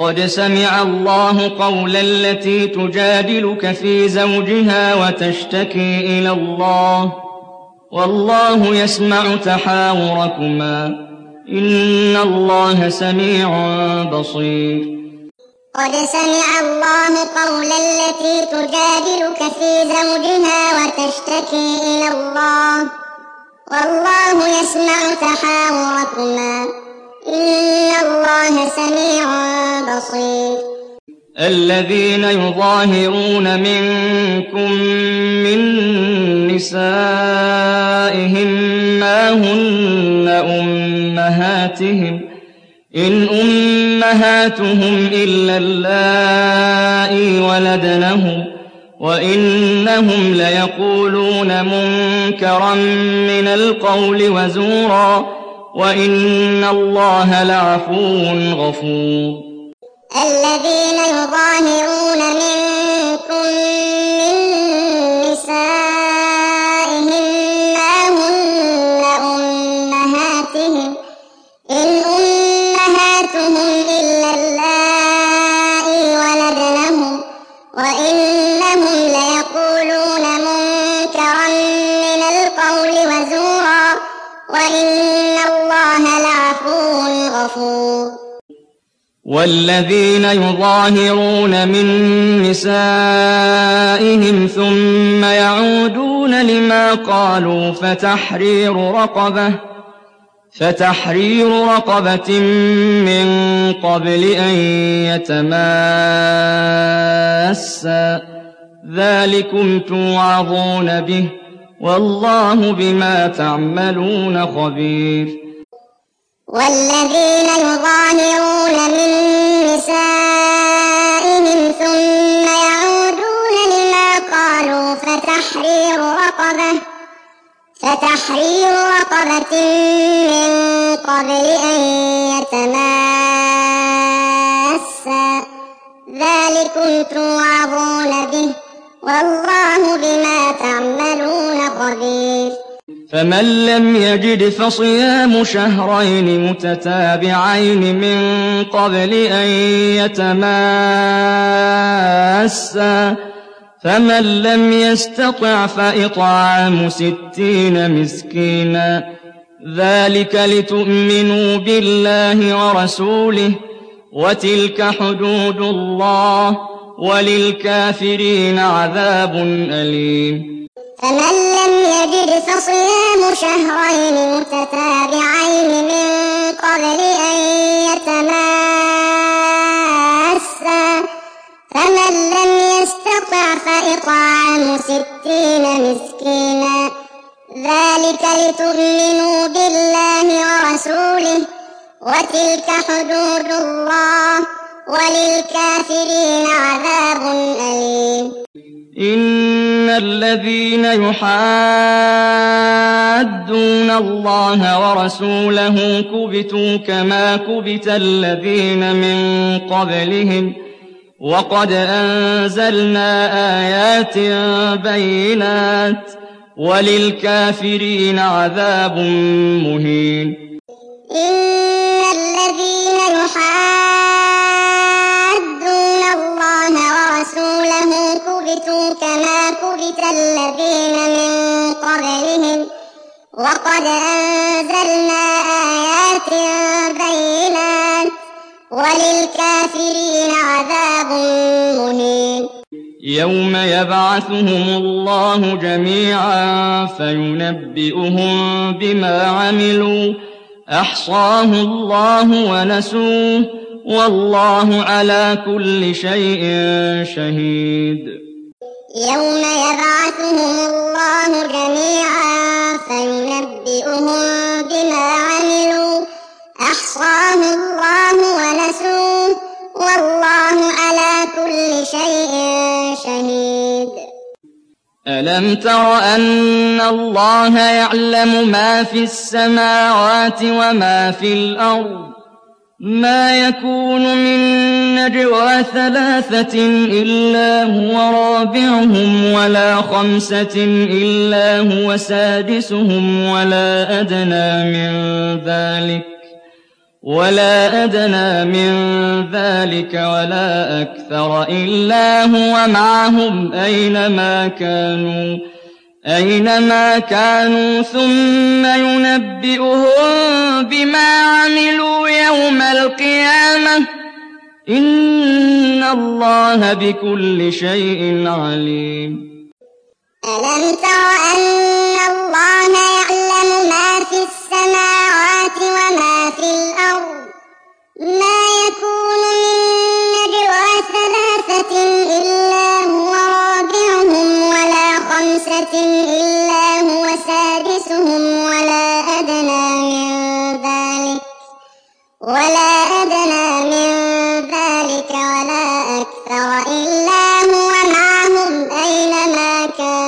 قد سمع الله قول التي تجادلك في زوجها وتشتكي إلى الله والله يسمع تحاوركما إن الله سميع بصير. قد سمع الله قول التي تجادلك في زوجها وتشتكي إلى الله والله يسمع تحاوركما إن الله سميع بصير. الذين يظاهرون منكم من نسائهم ما هن أمهاتهم إن أمهاتهم إلا اللائي ولدنهم وإنهم ليقولون منكرا من القول وزورا وإن الله لعفو غفور. الذين يظاهرون منكم من نسائهم ما هن أمهاتهم إن أمهاتهم إلا اللائي ولدنهم وإنهم ليقولون منكرا من القول وزورا وإن الله لعفو غفور. والذين يظاهرون من نسائهم ثم يعودون لما قالوا فتحرير رقبة من قبل أن يتماسا ذلكم توعظون به والله بما تعملون خبير. والذين يظاهرون من نسائهم ثم يعودون لما قالوا فتحرير رقبة من قبل أن يتماسا ذلكم توعظون به والله بما تعملون خبير. فمن لم يجد فصيام شهرين متتابعين من قبل أن يتماسا فمن لم يستطع فإطعام 60 مسكينا ذلك لتؤمنوا بالله ورسوله وتلك حدود الله وللكافرين عذاب أليم. فمن لم يجد فصيام شهرين متتابعين من قبل أن يتماسا فمن لم يستطع فإطعام 60 مسكينا ذلك لتؤمنوا بالله ورسوله وتلك حدود الله وللكافرين عذاب أليم. إن الذين يحادون الله ورسوله كبتوا كما كبت الذين من قبلهم وقد أنزلنا آيات بينات وللكافرين عذاب مهين. إن الذين يحادون الله ورسوله كبتوا كما كبت الذين من قبلهم وقد أنزلنا آيات بينات وللكافرين عذاب مهين. يوم يبعثهم الله جميعا فينبئهم بما عملوا أحصاه الله ونسوه والله على كل شيء شهيد. يوم يبعثهم الله جميعا فينبئهم بما عملوا أحصاه الله ونسوه والله على كل شيء شهيد. ألم تر أن الله يعلم ما في السماوات وما في الأرض ما يكون من نجوى 3 إلا هو رابعهم ولا 5 إلا هو سادسهم ولا أدنى من ذلك ولا أدنى من ذلك ولا أكثر إلا هو معهم أينما كانوا ثم ينبئهم بما عملوا يوم القيامة إن الله بكل شيء عليم. ألم تر أن الله يعلم ما في السماوات وما في الأرض ما يكون من نجوى ثلاثة إلا هو رابعهم ولا خمسة إلا هو سادسهم ولا أدنى من ذلك ولا أكثر إلا هو معهم أينما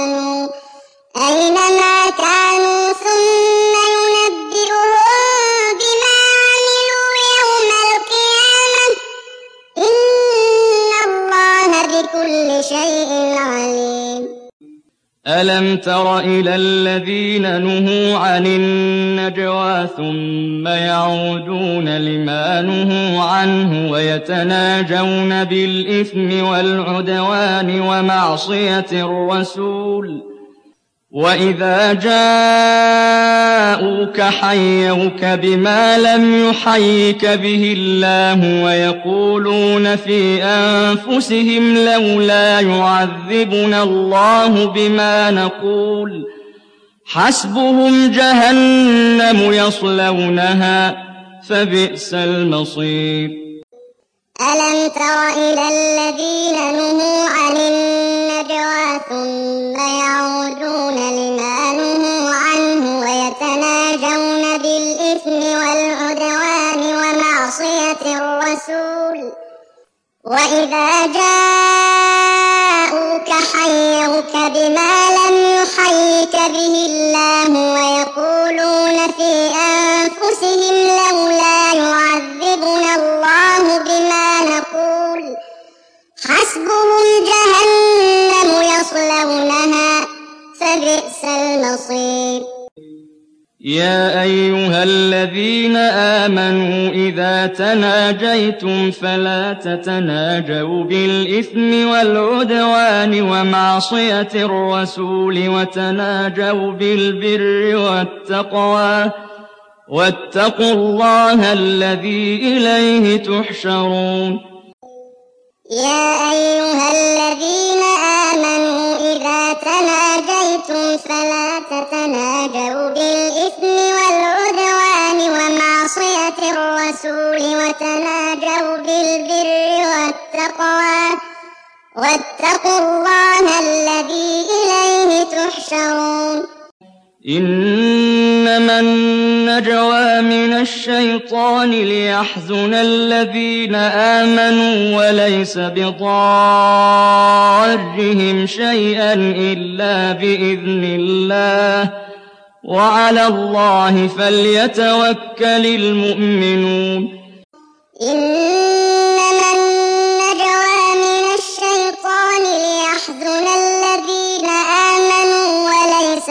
كانوا ثم ينبئهم بما عملوا يوم القيامة إن الله بكل شيء عليم. ألم تر إلى الذين نهوا عن النجوى ثم يعودون لما نهوا عنه ويتناجون بالإثم والعدوان ومعصية الرسول وإذا جاءوك حيوك بما لم يحيك به الله ويقولون في أنفسهم لولا يعذبنا الله بما نقول حسبهم جهنم يصلونها فبئس المصير. ألم تر إلى الذين نهوا عن النجوى ثم يعودون لما نهوا عنه ويتناجون بالإثم والعدوان ومعصية الرسول وإذا جاءوك حيوك بما لم يحيك به الله ويقولون في أنفسهم لولا يعذبنا الله بما نقول حسبهم جهنم يصلونها فبئس المصير. يا أيها الذين آمنوا إذا تناجيتم فلا تتناجوا بالإثم والعدوان ومعصية الرسول وتناجوا بالبر والتقوى واتقوا الله الذي إليه تحشرون. يا أيها الذين آمنوا إذا تناجيتم فلا تتناجوا بالإثم والعدوان ومعصية الرسول وتناجوا بالبر والتقوى واتقوا الله الذي إليه تحشرون. إنما النجوى من الشيطان ليحزن الذين آمنوا وليس بضارهم شيئا إلا بإذن الله وعلى الله فليتوكل المؤمنون. إنما النجوى من الشيطان ليحزن الذين آمنوا وليس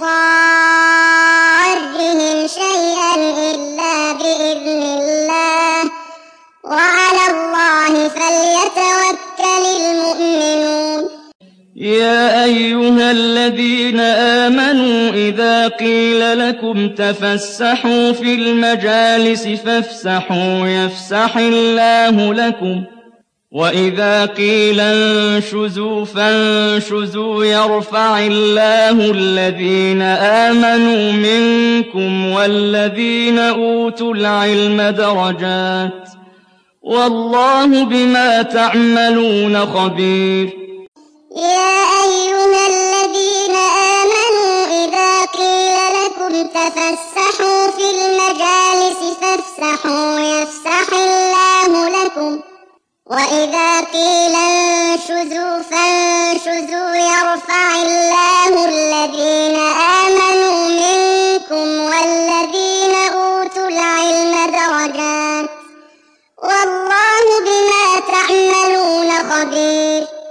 بضارهم شيئا إلا بإذن الله وعلى الله فليتوكل المؤمنون. يا أيها الذين آمنوا إذا قيل لكم تفسحوا في المجالس فافسحوا يفسح الله لكم وإذا قيل انشزوا فانشزوا يرفع الله الذين آمنوا منكم والذين أوتوا العلم درجات والله بما تعملون خبير. يا أيها الذين آمنوا إذا قيل لكم تفسحوا في المجالس فافسحوا يفسح الله لكم وإذا قيل انشزوا فانشزوا يرفع الله الذين آمنوا منكم والذين أوتوا العلم درجات والله بما تعملون خبير.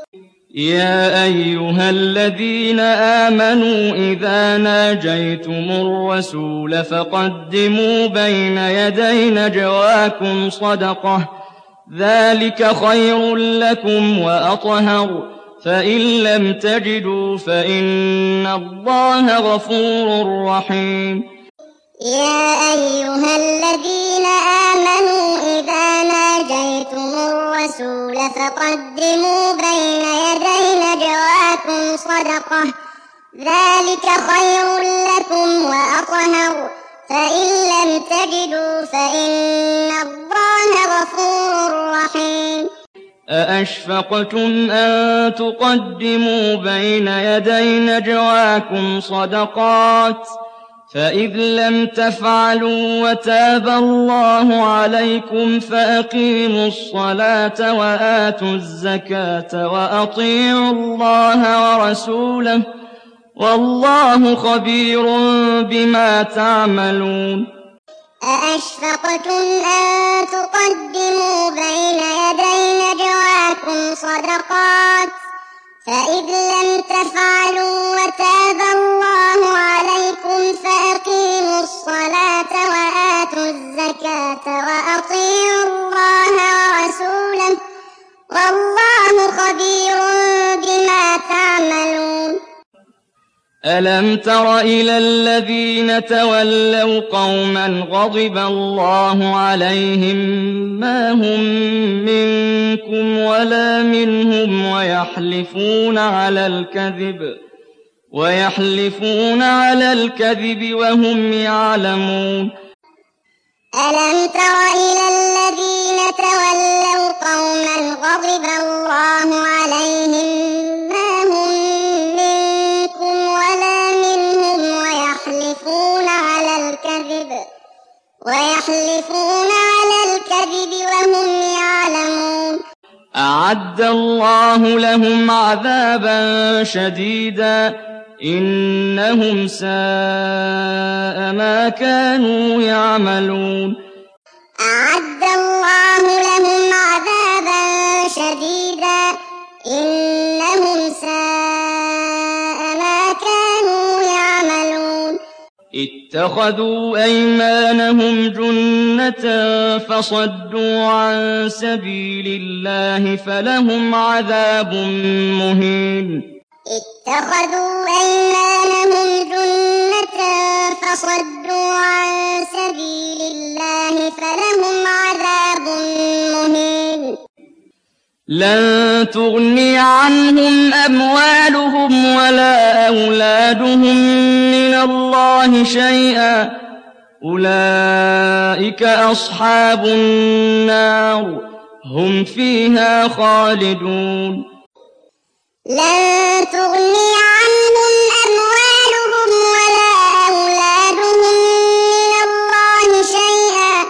يا أيها الذين آمنوا إذا ناجيتم الرسول فقدموا بين يدي نجواكم صدقة ذلك خير لكم وأطهر فإن لم تجدوا فإن الله غفور رحيم يا أيها الذين آمنوا إذا ناجيتم الرسول فقدموا بين يدي نجواكم صدقة ذلك خير لكم وأطهر فإن لم تجدوا فإن الله غفور رحيم أأشفقتم أن تقدموا بين يدي نجواكم صدقات فإذ لم تفعلوا وتاب الله عليكم فأقيموا الصلاة وآتوا الزكاة وأطيعوا الله ورسوله والله خبير بما تعملون أأشفقتم أن تقدموا بين يدي نجواكم صدقات فإذ لم تفعلوا وتاب الله عليكم فأقيموا الصلاة وآتوا الزكاة وأطيعوا الله ورسوله والله خبير بما تعملون ألم تر إلى الذين تولوا قوما غضب الله عليهم ما هم منكم ولا منهم ويحلفون على الكذب وهم يعلمون ألم تر إلى الذين تولوا قوما غضب الله عليهم ما هم منكم ولا منهم ويحلفون على الكذب وهم يعلمون أعد الله لهم عذابا شديدا إنهم ساء ما كانوا يعملون أعد الله لهم عذابا شديدا إنهم ساء ما كانوا يعملون اتخذوا أيمانهم جنة فصدوا عن سبيل الله فلهم عذاب مهين اتخذوا أيمانهم جنة فصدوا عن سبيل الله فلهم عذاب مهين لن تغني عنهم أموالهم ولا أولادهم من الله شيئا أولئك أصحاب النار هم فيها خالدون لن تغني عنهم أموالهم ولا أولادهم من الله شيئا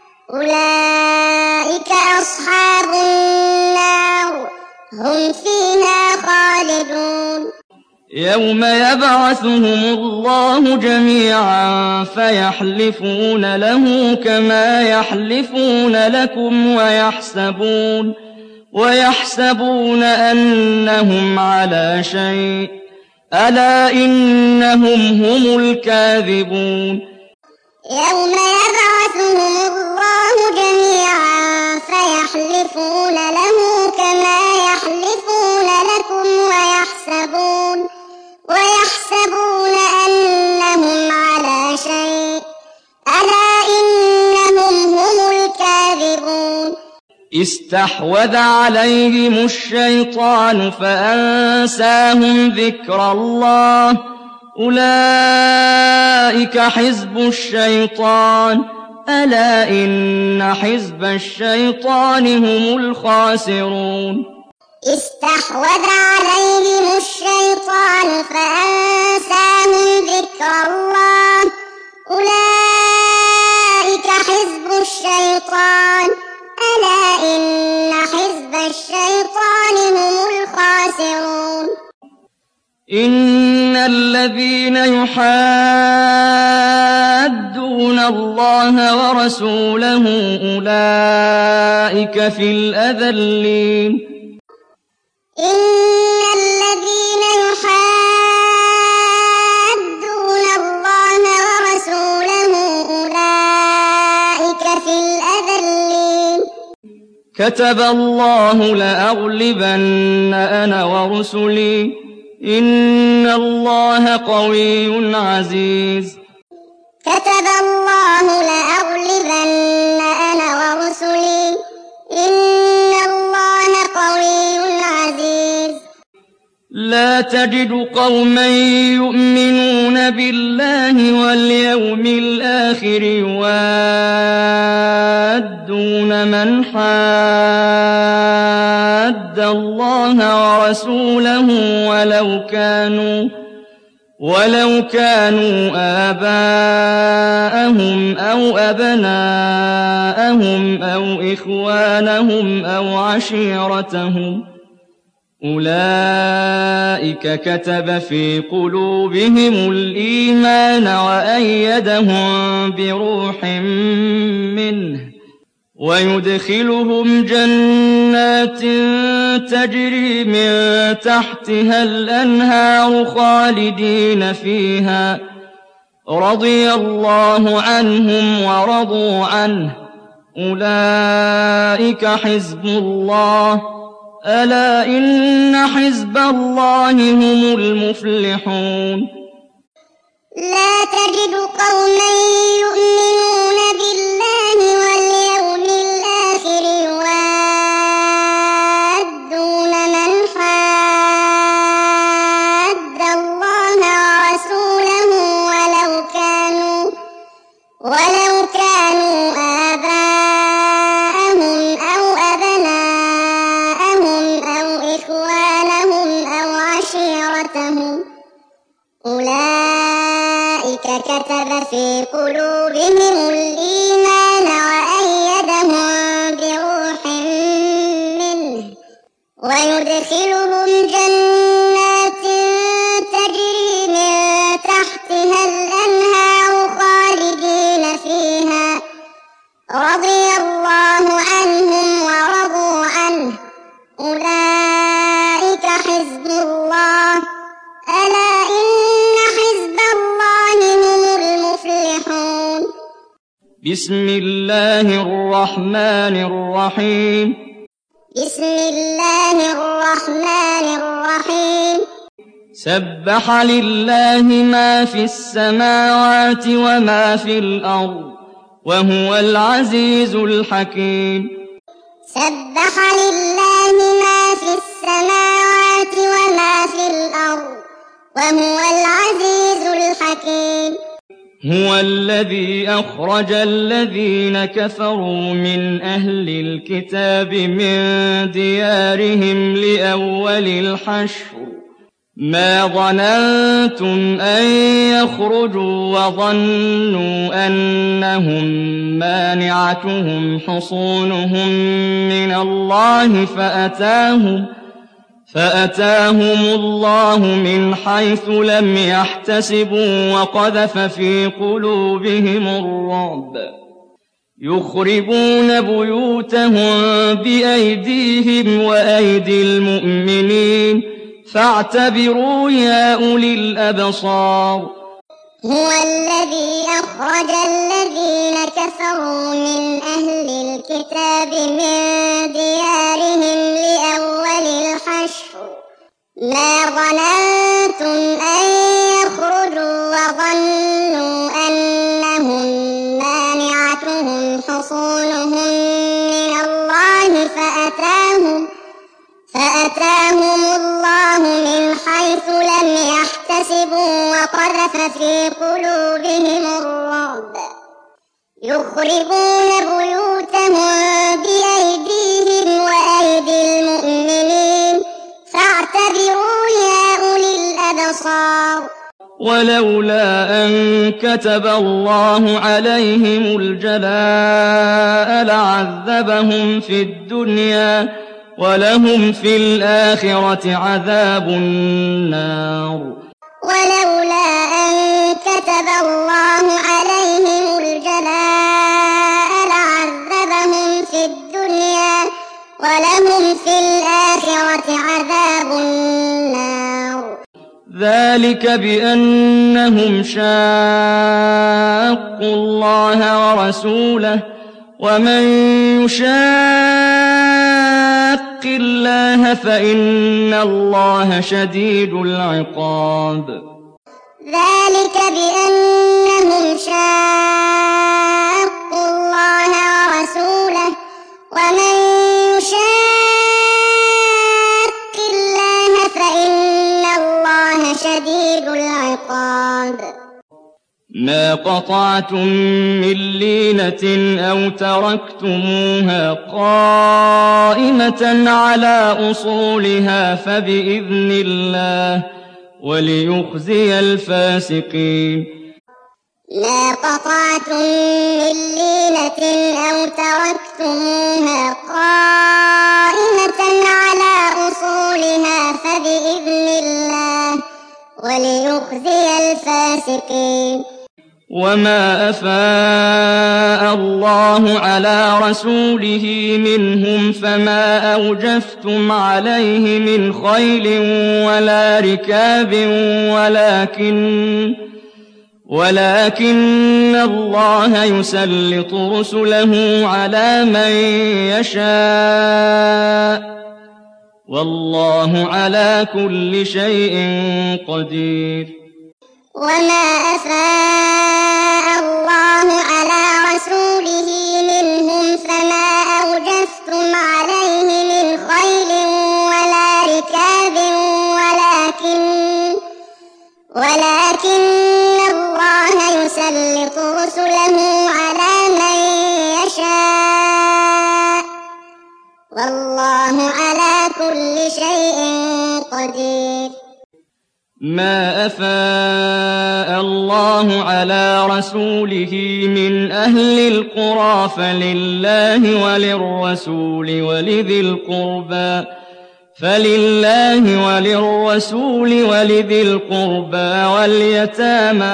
أولئك أصحاب النار هم فيها خالدون يوم يبعثهم الله جميعا فيحلفون له كما يحلفون لكم ويحسبون أنهم على شيء ألا إنهم هم الكاذبون يوم يبعثهم الله جميعا فيحلفون له كما يحلفون لكم ويحسبون أنهم على شيء ألا إنهم هم الكاذبون استحوذ عليهم الشيطان فأنساهم ذكر الله أولئك حزب الشيطان ألا إن حزب الشيطان هم الخاسرون استحوذ عليهم الشيطان فأنساهم ذكر الله أولئك حزب الشيطان ألا إن حزب الشيطان هم الخاسرون إن الذين يحادون الله ورسوله أولئك في الأذلين إن الذين يحادون الله ورسوله أولئك في الأذلين كتب الله لأغلبن أنا ورسلي إن الله قوي عزيز كتب الله لأغلبن أنا ورسلي إن الله قوي عزيز لا تجد قوما يؤمنون بالله واليوم الآخر يوادون من حاد الله ورسوله ولو كانوا آباءهم أو أبناءهم أو إخوانهم أو عشيرتهم أولئك كتب في قلوبهم الإيمان وأيدهم بروح منه ويدخلهم جنات تجري من تحتها الأنهار خالدين فيها رضي الله عنهم ورضوا عنه أولئك حزب الله ألا إن حزب الله هم المفلحون لا تجد قوما يؤمنون بالله واليوم الآخر يوادون من حاد الله ورسوله ولو كانوا آباءهم أو أبناءهم أو إخوانهم أو عشيرتهم أولئك كتب في قلوبهم الإيمان وأيدهم بروح منه ويدخلهم جنات تجري من تحتها الأنهار خالدين فيها رضي الله عنهم ورضوا عنه أولئك حزب الله ألا إن حزب الله هم المفلحون بسم الله الرحمن الرحيم بسم الله الرحمن الرحيم سبح لله ما في السماوات وما في الأرض وهو العزيز الحكيم سبح لله ما في السماوات وما في الأرض وهو العزيز الحكيم هو الذي أخرج الذين كفروا من أهل الكتاب من ديارهم لأول الحشر ما ظننتم أن يخرجوا وظنوا أنهم مانعتهم حصونهم من الله فأتاهم الله من حيث لم يحتسبوا وقذف في قلوبهم الرعب يخربون بيوتهم بأيديهم وأيدي المؤمنين فاعتبروا يا أولي الأبصار هو الذي أخرج الذين كفروا من أهل الكتاب من ديارهم لأول الحشر ما ظننتم أن يخرجوا وظنوا أنهم مانعتهم حصونهم من الله فأتاهم الله من حيث لم يحتسبوا وقذف في قلوبهم الرعب يخربون بيوتهم بأيديهم وأيدي المؤمنين فاعتبروا يا أولي الأبصار ولولا أن كتب الله عليهم الجلاء لعذبهم في الدنيا ولهم في الآخرة عذاب النار ولولا أن كتب الله عليهم الجلاء لعذبهم في الدنيا ولهم في الآخرة عذاب النار. ذلك بأنهم شاقوا الله ورسوله ومن يشاق الله فإن الله شديد العقاب. ذلك بأنهم شاقوا الله ورسوله ومن يشاق الله فإن الله شديد العقاب. ما قطعتم من لينة أو تركتموها قائمة على أصولها فبإذن الله وليخزي الفاسقين. ما قطعتم من لينة أو تركتموها قائمة على أصولها فبإذن الله وليخزي الفاسقين. وما أفاء الله على رسوله منهم فما أوجفتم عليه من خيل ولا ركاب ولكن الله يسلط رسله على من يشاء والله على كل شيء قدير. وما أفاء الله على رسوله منهم فما أوجفتم عليه من خيل ولا ركاب ولكن الله يسلط رسله على من يشاء والله على كل شيء قدير. ما أفاء الله على رسوله من أهل القرى فلله وللرسول ولذي القربى واليتامى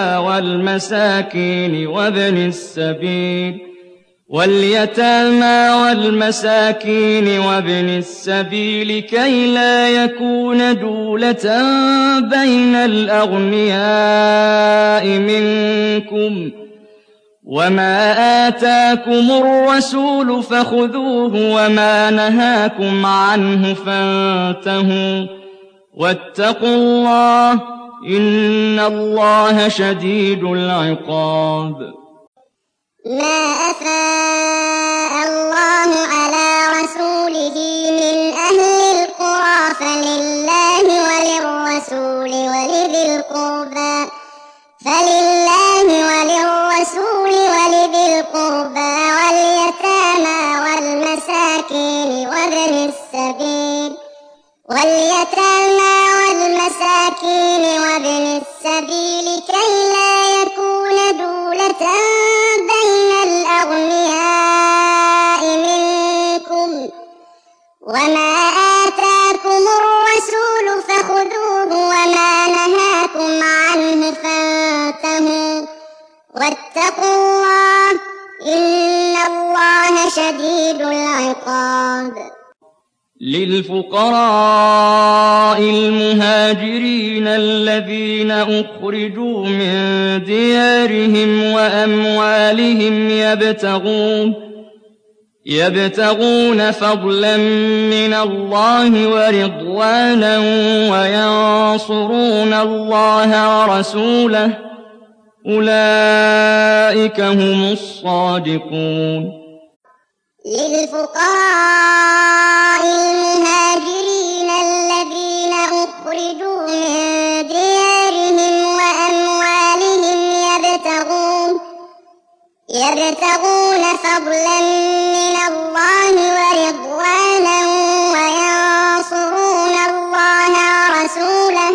والمساكين وابن السبيل كي لا يكون دولة بين الأغنياء منكم وما آتاكم الرسول فخذوه وما نهاكم عنه فانتهوا واتقوا الله إن الله شديد العقاب. ما أفاء الله على رسوله من أهل القرى فلله وللرسول ولذي القربى واليتامى والمساكين وابن السبيل كي لا يكون دولة بين الأغنياء منكم وما آتاكم الرسول فخذوه وما نهاكم عنه فانتهوا واتقوا الله إن الله شديد العقاب. للفقراء المهاجرين الذين أخرجوا من ديارهم وأموالهم يبتغون فضلا من الله ورضوانا وينصرون الله ورسوله أولئك هم الصادقون. للفقراء المهاجرين الذين أخرجوا من ديارهم وأموالهم يبتغون فضلا من الله ورضوانا وينصرون الله ورسوله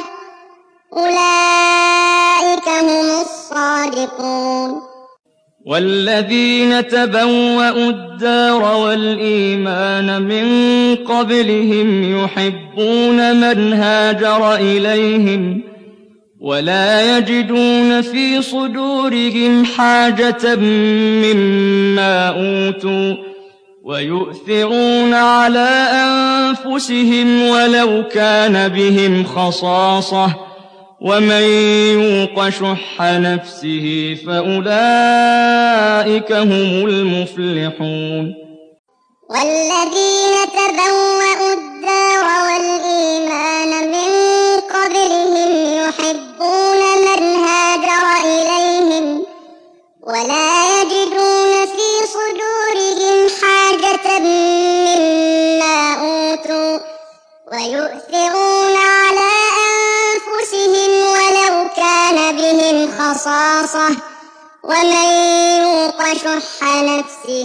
أولئك هم الصادقون. والذين تبوأوا الدار والإيمان من قبلهم يحبون من هاجر إليهم ولا يجدون في صدورهم حاجة مما أوتوا ويؤثرون على أنفسهم ولو كان بهم خصاصة ومن يوق شح نفسه فأولئك هم المفلحون والذين تبوأوا الدار والإيمان من قبلهم يحبون من هاجر إليهم ولا يجدون في صدورهم حاجة مما أوتوا ويؤثرون على أنفسهم ولو كان بهم خصاصة ومن يوق شح نفسه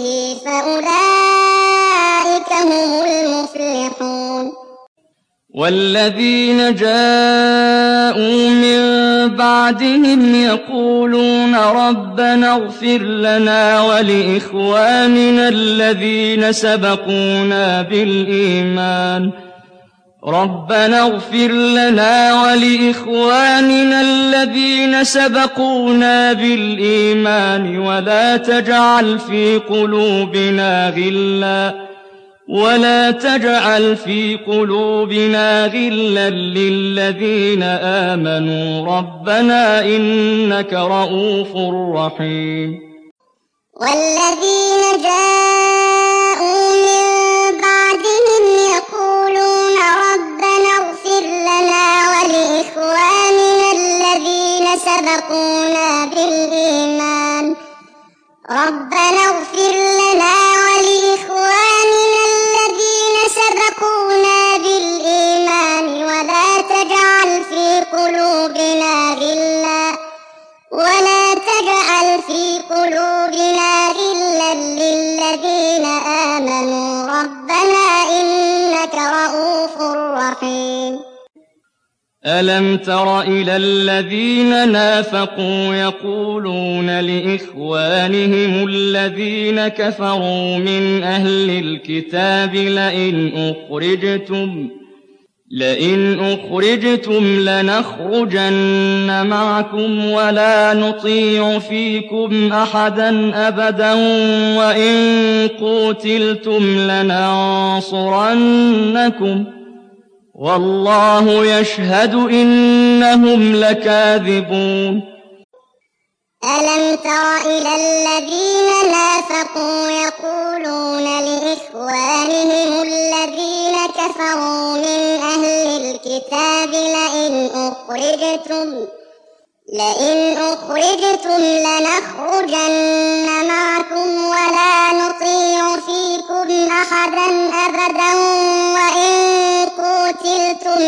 فأولئك هم المفلحون والذين جاءوا من بعدهم يقولون ربنا اغفر لنا ولإخواننا الذين سبقونا بالإيمان ربنا اغفر لنا ولإخواننا الذين سبقونا بالإيمان ولا تجعل في قلوبنا غلا للذين آمنوا ربنا إنك رؤوف رحيم والذين جاءوا من بعدهم يقولون ربنا اغفر لنا ولإخواننا الذين سبقونا بالإيمان ربنا اغفر لنا ولإخواننا الذين سبقونا بالإيمان ولا تجعل في قلوبنا غلا للذين آمنوا ربنا إنك رؤوف رحيم ألم تر إلى الذين نافقوا يقولون لإخوانهم الذين كفروا من أهل الكتاب لئن أخرجتم لنخرجن معكم ولا نطيع فيكم أحدا أبدا وإن قوتلتم لننصرنكم والله يشهد إنهم لكاذبون ألم تر إلى الذين نافقوا يقولون لإخوانهم الذين كفروا من أهل الكتاب لئن أخرجتم لنخرجن معكم ولا نطيع فيكم أحدا أبدا وإن قوتلتم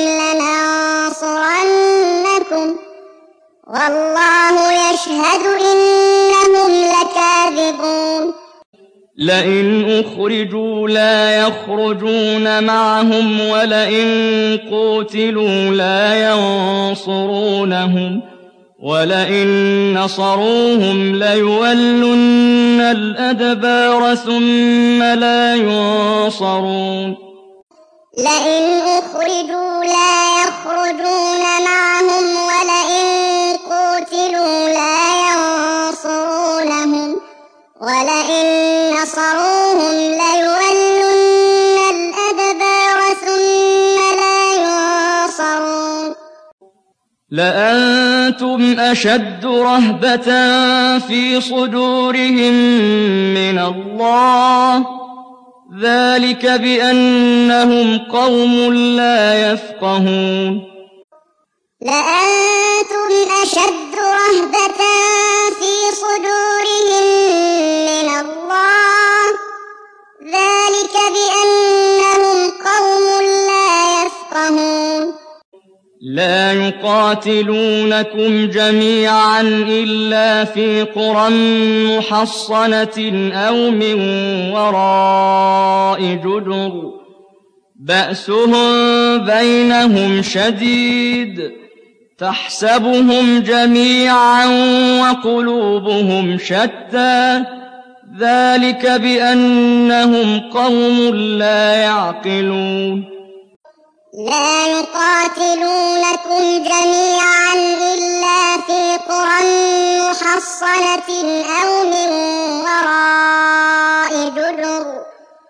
لننصرنكم والله يشهد إنهم لكاذبون لئن أخرجوا لا يخرجون معهم ولئن قوتلوا لا ينصرونهم ولئن نصروهم ليولن الأدبار ثم لا ينصرون لئن أخرجوا لا يخرجون معهم ولئن قوتلوا لا ينصرونهم ولئن نصروهم ليولن الأدبار ثم لا ينصرون لأنتم أشد رهبة في صدورهم من الله ذلك بأنهم قوم لا يفقهون لأنتم أشد رهبة في صدورهم من الله ذلك بأنهم قوم لا يفقهون لا يقاتلونكم جميعا إلا في قرى محصنة أو من وراء جدر بأسهم بينهم شديد تحسبهم جميعا وقلوبهم شتى ذلك بأنهم قوم لا يعقلون لا يقاتلونكم جميعا إلا في قرى محصنة أو من وراء جدر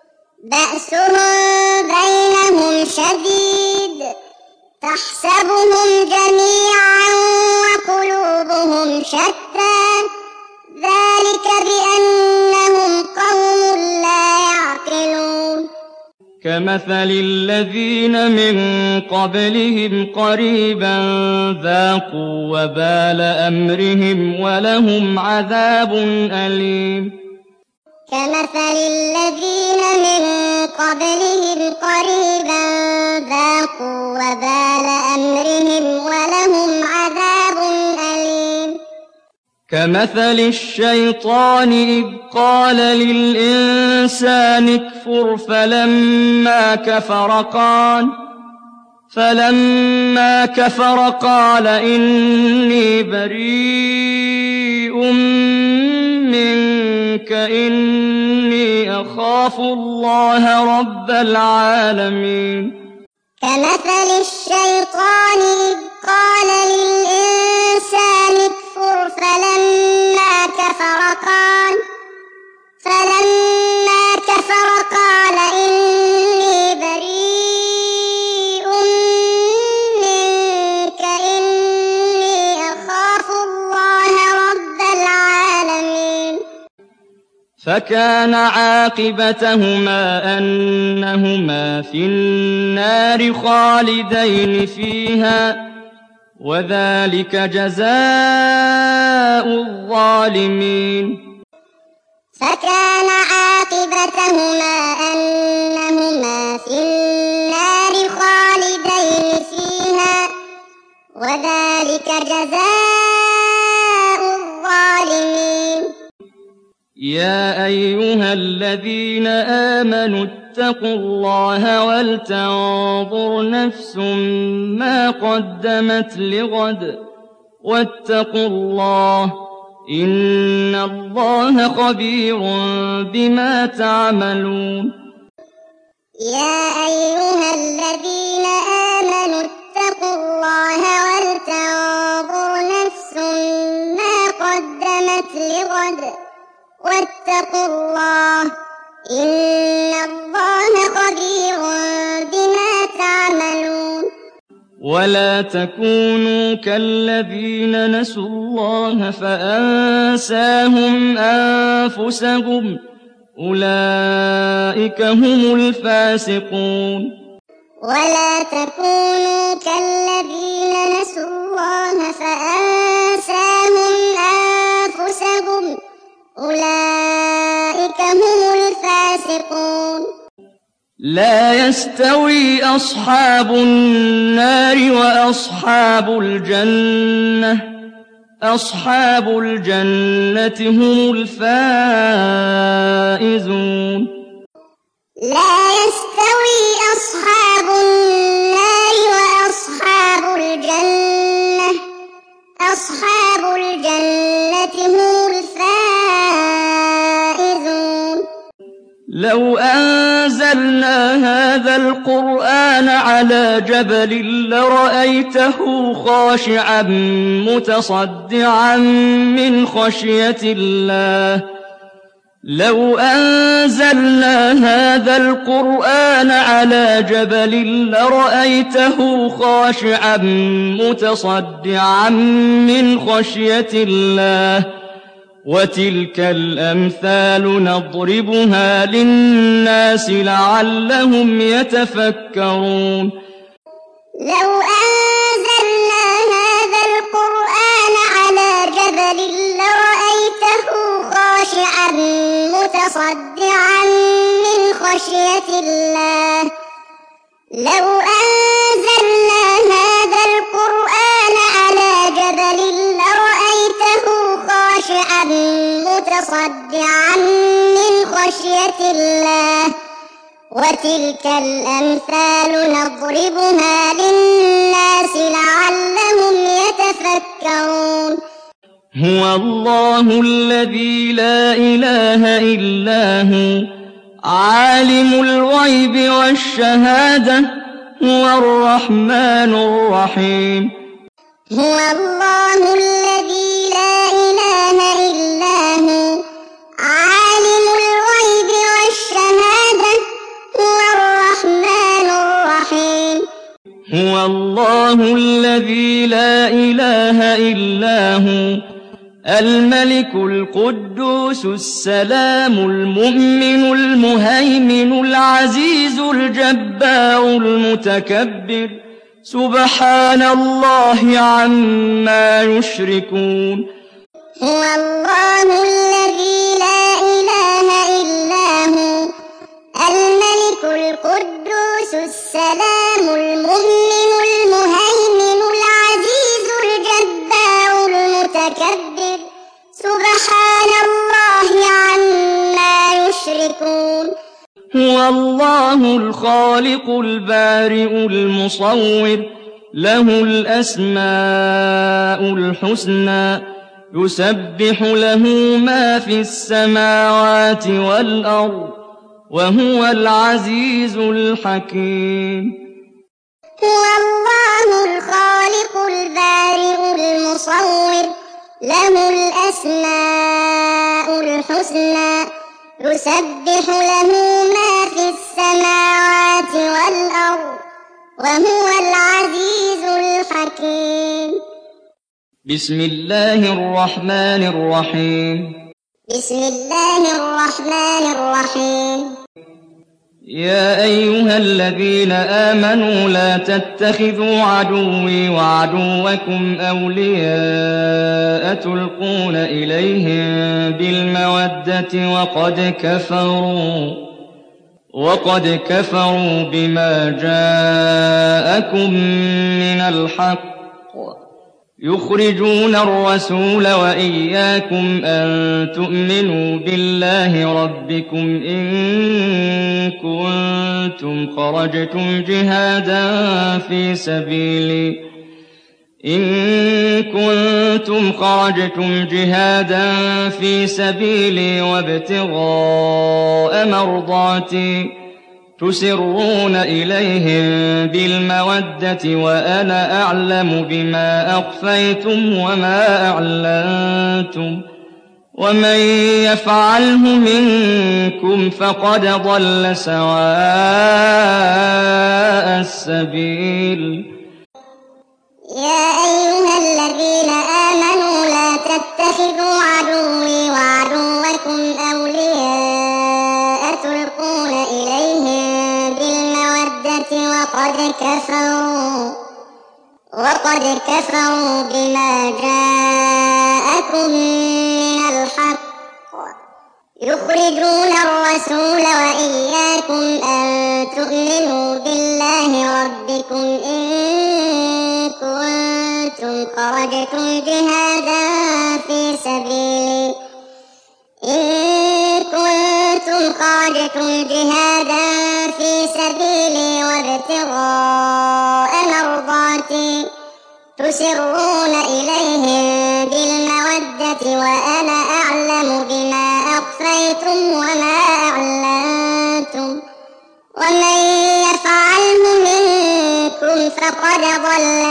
بأسهم بينهم شديد تحسبهم جميعا وقلوبهم شتى ذلك بأنهم قوم لا يعقلون كمثل الذين من قبلهم قريبا ذاقوا وبال أمرهم ولهم عذاب أليم كمثل الذين من قبلهم قريبا ذاقوا وبال أمرهم ولهم عذاب أليم كمثل الشيطان إذ قال للإنسان اكفر فلما كفر قال إني بريء منك إني أخاف الله رب العالمين كمثل الشيطان إذ قال للإنسان اكفر فلما كفر قال إني بريء منك إني أخاف الله رب العالمين فكان عاقبتهما أنهما في النار خالدين فيها وذلك جزاء الظالمين فكان عاقبتهما أنهما في النار خالدين فيها وذلك جزاء الظالمين يا أيها الذين آمنوا اتقوا الله ولتنظر نفس ما قدمت لغد واتقوا الله إن الله خبير بما تعملون يا أيها الذين آمنوا اتقوا الله ولتنظر نفس ما قدمت لغد واتقوا الله إن الله خبير بما تعملون ولا تكونوا كالذين نسوا الله فأنساهم أنفسهم أولئك هم الفاسقون ولا تكونوا كالذين نسوا الله فأنساهم أنفسهم أولئك هم الفاسقون لا يستوي أصحاب النار وأصحاب الجنة هم الفائزون لا يستوي أصحاب النار وأصحاب الجنة هم الفائزون لو أنزلنا هذا القرآن على جبل لرأيته خاشعا متصدعا من خشية الله لو أنزلنا هذا القرآن على جبل لرأيته خاشعا متصدعا من خشية الله وتلك الأمثال نضربها للناس لعلهم يتفكرون لو أنزلنا هذا القرآن على جبل لرأيته خاشعا متصدعا من خشية الله لو أنزلنا هذا القرآن على جبل لرأيته خاشعا متصدعا من خشية الله وتلك الأمثال نضربها للناس لعلهم يتفكرون هو الله الذي لا إله إلا هو عالم الغيب والشهادة هو الرحمن الرحيم هو الله الذي لا إله إلا هو عالم الغيب والشهادة هو الله الذي لا إله إلا هو الملك القدوس السلام المؤمن المهيمن العزيز الجبار المتكبر سبحان الله عما يشركون هو الله الذي لا إله إلا هو الملك القدوس السلام المؤمن المهيمن العزيز الجبار المتكبر سبحان الله عما يشركون هو الله الخالق البارئ المصور له الأسماء الحسنى يسبح له ما في السماوات والأرض وهو العزيز الحكيم هو الله الخالق البارئ المصور له الأسماء الحسنى يسبح له ما في السماوات والأرض وهو العزيز الحكيم بسم الله الرحمن الرحيم بسم الله الرحمن الرحيم يا أيها الذين آمنوا لا تتخذوا عدوي وعدوكم أولياء تلقون إليهم بالمودة وقد كفروا بما جاءكم من الحق يخرجون الرسول وإياكم أن تؤمنوا بالله ربكم إن كنتم خرجتم جهادا في سبيلي وابتغاء مرضاتي تسرون إليهم بالمودة وأنا أعلم بما أخفيتم وما أعلنتم ومن يفعله منكم فقد ضل سواء السبيل يا أيها الذين آمنوا لا تتخذوا عدوي وعدوكم أولياء تلقون إليهم بالمودة وقد كفروا بما جاءكم من الحق يخرجون الرسول وإياكم أن تؤمنوا بالله ربكم إن كنتم خرجتم جهادا في سبيلي وابتغاء مرضاتي تسرون إليهم بالمودة وأنا أعلم بما أخفيتم وما أعلنتم ومن يفعله منكم فقد ضل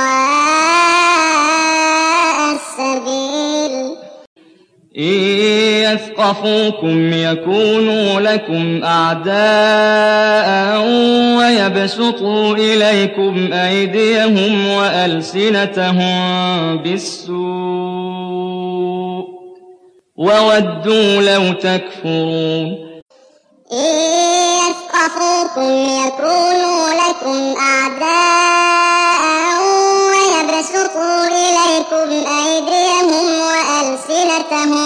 سواء السبيل إن يثقفوكم يكونوا لكم أعداء ويبسطوا إليكم أيديهم وألسنتهم بالسوء وودوا لو تكفرون إن يثقفوكم يكونوا لكم أعداء ويبسطوا إليكم أيديهم وألسنتهم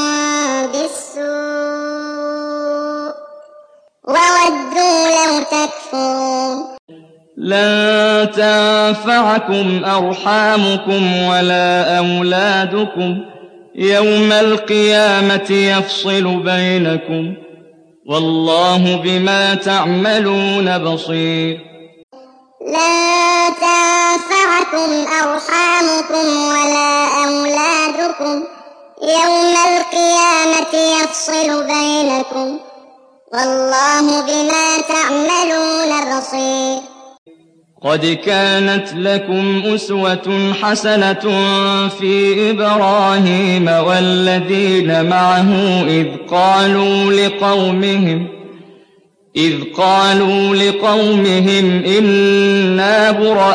بالسوء وودوا لو تكفرون لن تنفعكم أرحامكم ولا أولادكم يوم القيامة يفصل بينكم والله بما تعملون بصير لا تنفعكم أرحامكم ولا أولادكم يوم القيامة يفصل بينكم والله بما تعملون بصير قد كانت لكم أسوة حسنة في إبراهيم والذين معه إذ إذ قالوا لقومهم إنا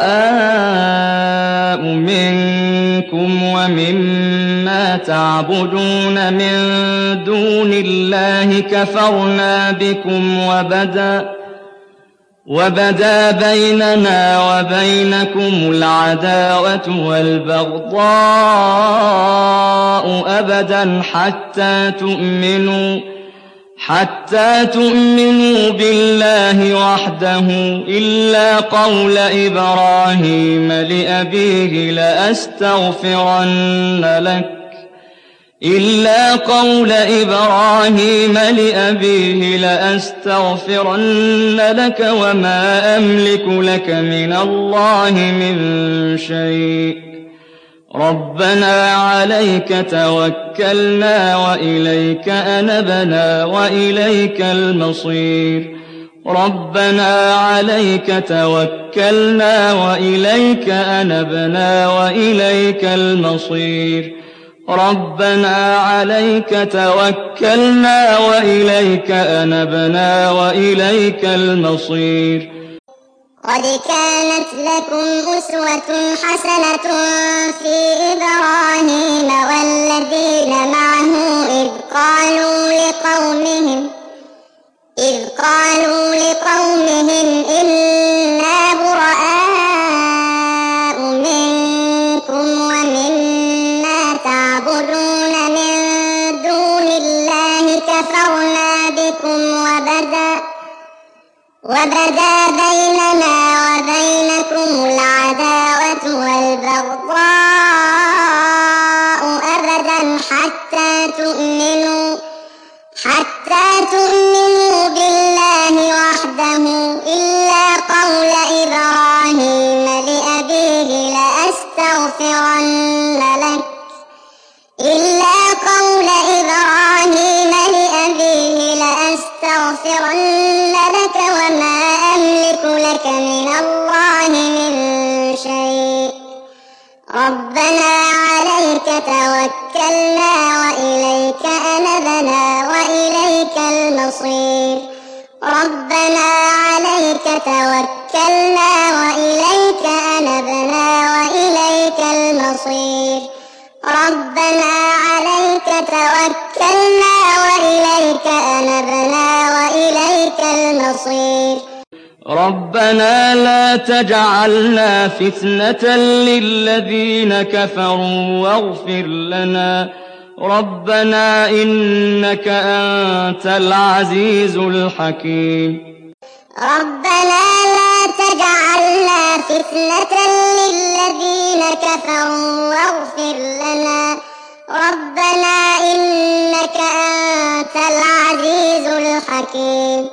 براء منكم ومما تعبدون من دون الله كفرنا بكم وبدا بيننا وبينكم العداوة والبغضاء أبدا حتى تؤمنوا بالله وحده إلا قول إبراهيم لأبيه لأستغفرن لك وما أملك لك من الله من شيء ربنا عليك توكلنا وإليك أنبنا وإليك المصير ربنا عليك توكلنا وإليك أنبنا وإليك المصير ربنا عليك توكلنا وإليك أنبنا وإليك المصير قد كانت لكم أسوة حسنة في إبراهيم والذين معه إذ قالوا لقومهم إنا براء منكم ومما تعبدون من دون الله كفرنا بكم وبدا بيننا وبينكم العداوة والبغضاء أبدا حتى تؤمنوا بالله وحده إلا قول إبراهيم لأبيه لأستغفرن لك وما أملك لك من الله من شيء ربنا عليك توكلنا وإليك أنبنا وإليك المصير ربنا عليك توكلنا وإليك أنبنا وإليك المصير ربنا عليك توكلنا وإليك أنبنا وإليك المصير ربنا لا تجعلنا فتنة للذين كفروا واغفر لنا ربنا إنك أنت العزيز الحكيم ربنا لا تجعلنا فتنة للذين كفروا واغفر لنا ربنا إنك أنت العزيز الحكيم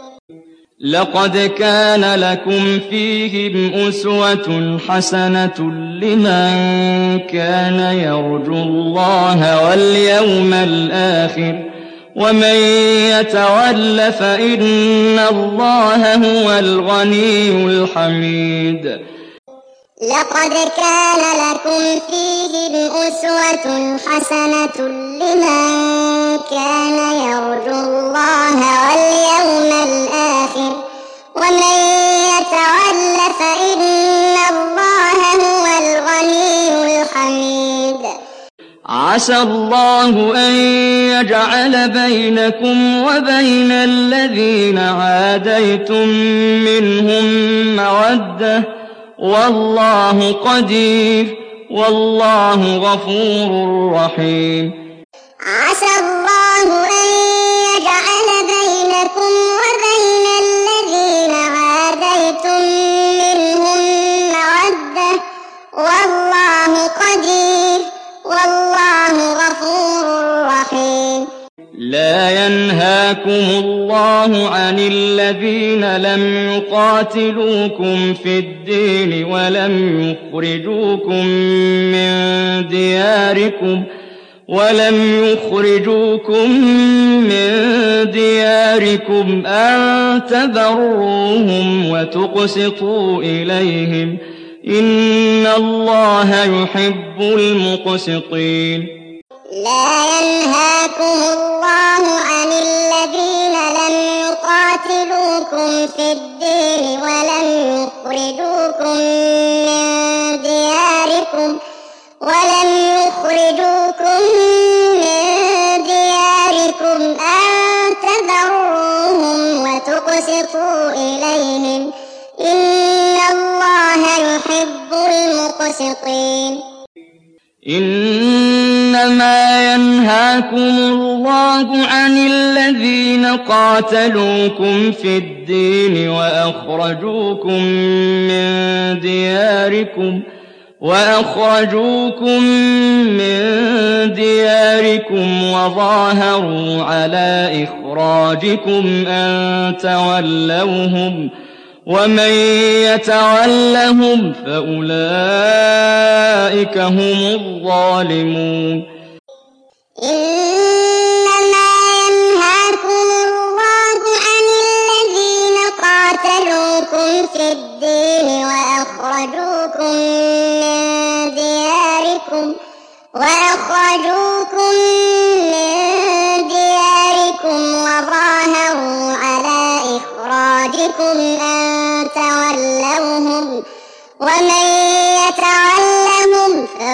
لقد كان لكم فيهم أسوة حسنة لمن كان يرجو الله واليوم الآخر ومن يتول فإن الله هو الغني الحميد لقد كان لكم فيهم أسوة حسنة لمن كان يرجو الله واليوم الآخر ومن يتول فإن الله هو الغني الحميد عسى الله أن يجعل بينكم وبين الذين عاديتم منهم مودة والله قدير والله غفور رحيم عسى الله أن يجعل بينكم وبين الذين عاديتم منهم مودة والله قدير والله غفور رحيم لا ينهاكم الله عن الذين لم يقاتلوكم في الدين ولم يخرجوكم من دياركم أن تبروهم وتقسطوا إليهم إن الله يحب المقسطين لا ينهاكم الله عن الذين لم يقاتلوكم يقاتلوكم في الدين ولم يخرجوكم من دياركم أن تبروهم وتقسطوا إليهم إن الله يحب المقسطين إنما ينهاكم الله عن الذين قاتلوكم في الدين وأخرجوكم من دياركم وظاهروا على إخراجكم أن تولوهم ومن يتولهم فأولئك هم الظالمون إنما ينهاكم الله عن الذين قاتلوكم في الدين وأخرجوكم من دياركم وظاهروا على إخراجكم أن تولوهم ومن يتولهم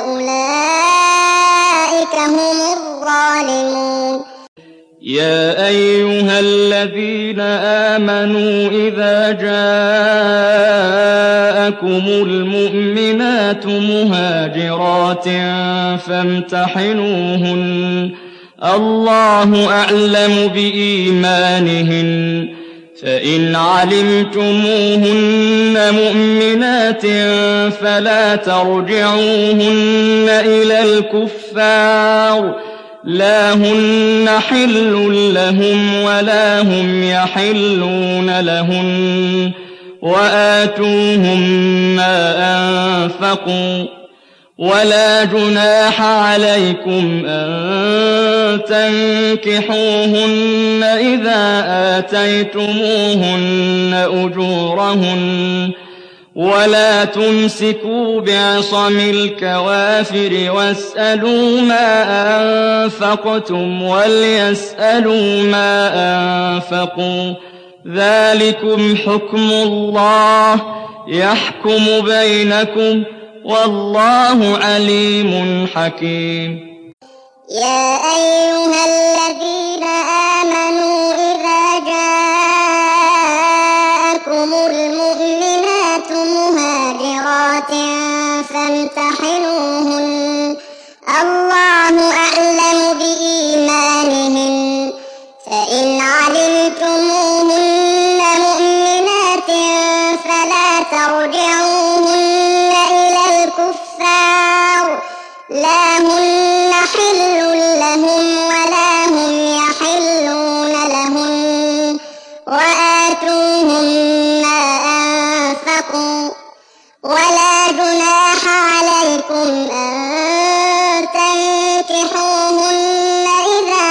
فأولئك هم الظالمون يا أيها الذين آمنوا إذا جاءكم المؤمنات مهاجرات فامتحنوهن الله أعلم بإيمانهن فإن علمتموهن مؤمنات فلا ترجعوهن إلى الكفار لا هن حل لهم ولا هم يحلون لهن وآتوهم ما أنفقوا ولا جناح عليكم أن تنكحوهن إذا آتيتموهن أجورهن ولا تمسكوا بعصم الكوافر واسألوا ما أنفقتم وليسألوا ما أنفقوا ذلكم حكم الله يحكم بينكم والله عليم حكيم يا أيها الذين آمنوا إذا جاءكم المؤمنات مهاجرات فامتحنوهن الله أعلم بإيمانهن فإن علمتموهن مؤمنات فلا ترجعوهن إلى الكفار لا هن حل لهم ولا هم يحلون لهن وآتوهم ما أنفقوا ولا جناح عليكم أن تنكحوهن إذا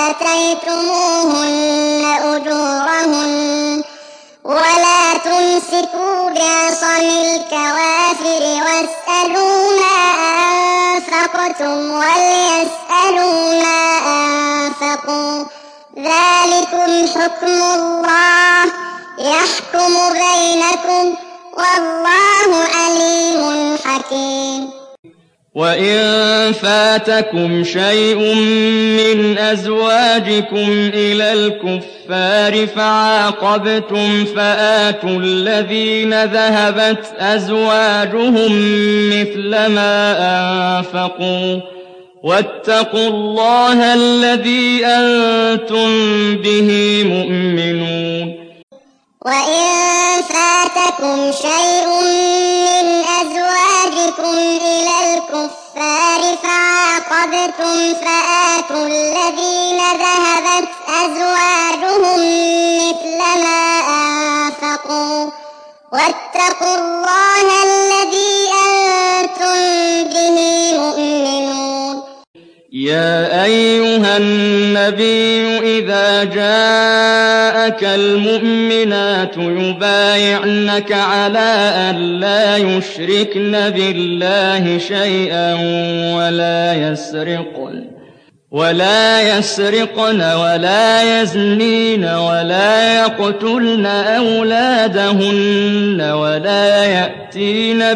آتيتموهن أجورهن ولا تمسكوا بعصم الكوافر واسألوا ما أنفقتم وليسألوا ما أنفقوا ذلكم حكم الله يحكم بينكم والله عليم حكيم وإن فاتكم شيء من أزواجكم إلى الكفار فعاقبتم فآتوا الذين ذهبت أزواجهم مثل ما أنفقوا واتقوا الله الذي أنتم به مؤمنون وإن فاتكم شيء من أزواجكم إلى الكفار فعاقبتم فآتوا الذين ذهبت أزواجهم مثل ما أنفقوا واتقوا الله الذي أنتم به مؤمنون يا أيها النبي إذا جاءك المؤمنات يبايعنك على أن لا يشركن بالله شيئا ولا يسرقن ولا يزنين ولا يقتلن أولادهن ولا يأتين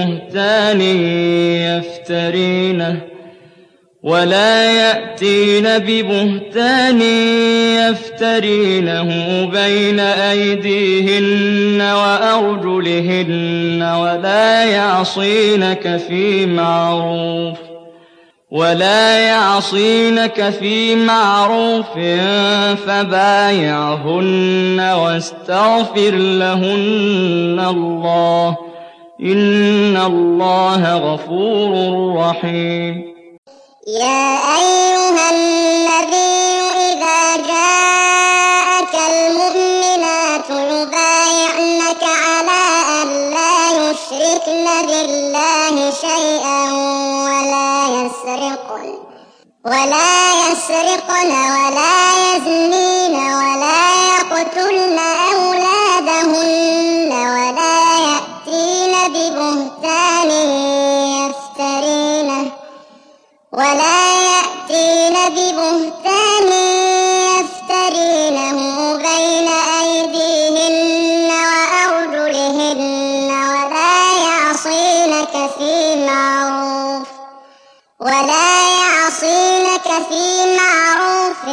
ببهتان يفترينه بين أيديهن وأرجلهن ولا يعصينك في معروف فبايعهن واستغفر لهن الله إن الله غفور رحيم. يا أيها النبي إذا جاءك المؤمنات يبايعنك على أن لا يشركن بالله شيئا ولا يسرقن ولا يزنين ولا يقتلن أولادهن ولا يأتين ببهتان يفترينه بين أيديهن وأرجلهن ولا يعصينك في معروف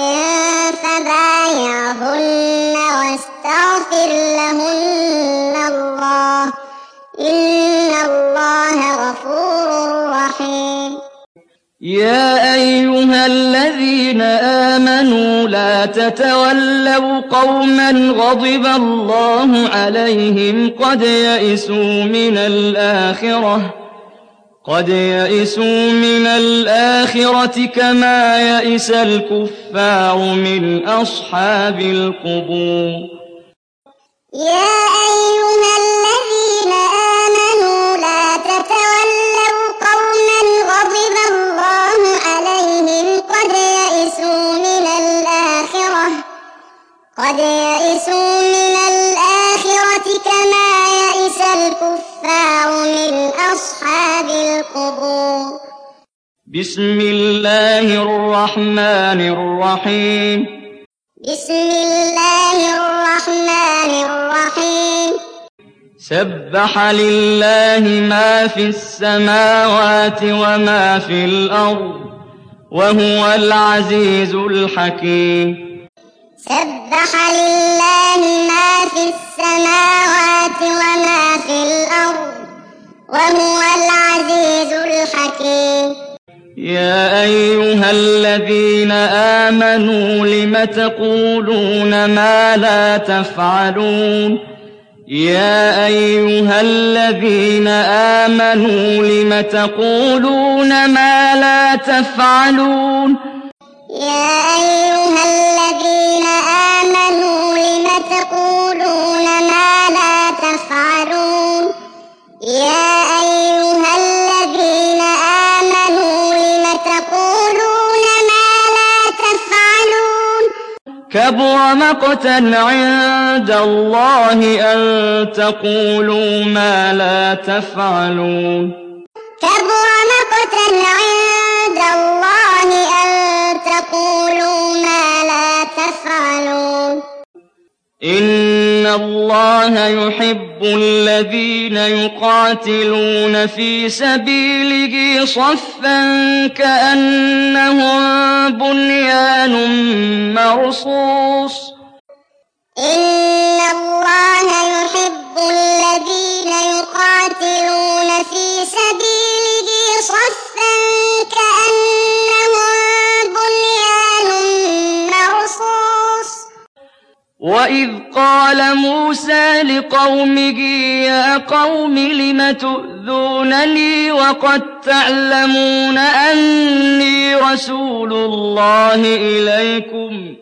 فبايعهن واستغفر لهن الله إن الله غفور رحيم. يا أيها الذين آمنوا لا تتولوا قوما غضب الله عليهم قد يئسوا من الآخرة كما يئس الكفار من أصحاب القبور. يا أيها الذين آمنوا لا تتولوا قوما غضب الله عليهم قد يئسوا من الآخرة كما يئس الكفار من أصحاب القبور. بسم الله الرحمن الرحيم. سبح لله ما في السماوات وما في الأرض وهو العزيز الحكيم. سبح لله ما في السماوات وما في الأرض وهو العزيز الحكيم. يا أيها الذين آمنوا لم تقولون ما لا تفعلون. يا أيها الذين آمنوا لم تقولون ما لا تفعلون. يا أيها الذين آمنوا لم تقولون ما لا تفعلون. يا أيها الذين آمنوا لم تقولون ما لا تفعلون. كبر مقتا عند الله أن تقولوا ما لا تفعلون. كبر مقتا عند الله أن تقولوا ما لا تفعلون. إن الله يحب الذين يقاتلون في سبيله صفا كأنهم بنيان مرصوص. إن الله يحب الذين يقاتلون في سبيله صفا كأنهم بنيان مرصوص. وإذ قال موسى لقومه يا قوم لم تؤذونني وقد تعلمون أني رسول الله إليكم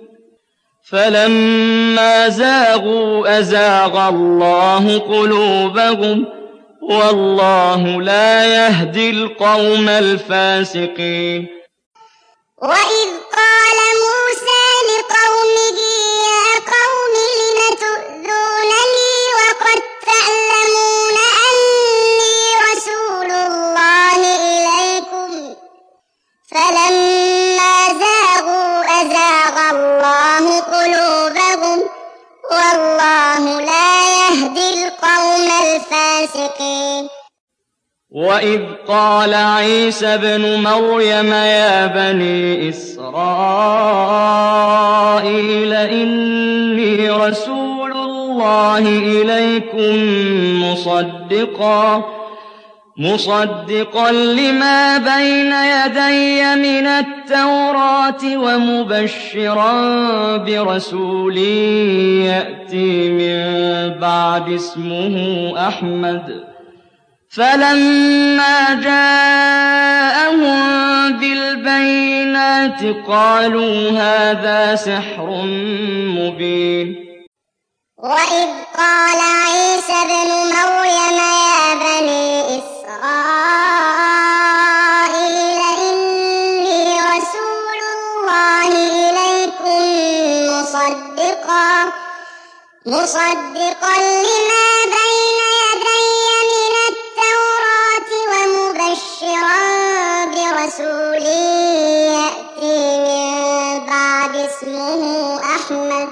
فلما زاغوا أزاغ الله قلوبهم والله لا يهدي القوم الفاسقين. وإذ قال موسى لقومه يا قوم لم تؤذونني وقد تعلمون أني رسول الله إليكم فلما وإذ قال عيسى ابن مريم يا بني إسرائيل إني رسول الله إليكم مصدقا لما بين يدي من التوراة ومبشرا برسول يأتي من بعد اسمه أحمد فلما جاءهم بالبينات قالوا هذا سحر مبين. وإذ قال عيسى ابن مريم يا بني إسرائيل إني رسول الله إليكم مصدقا لما بين يدي من التوراة ومبشرا برسول يأتي من بعد اسمه أحمد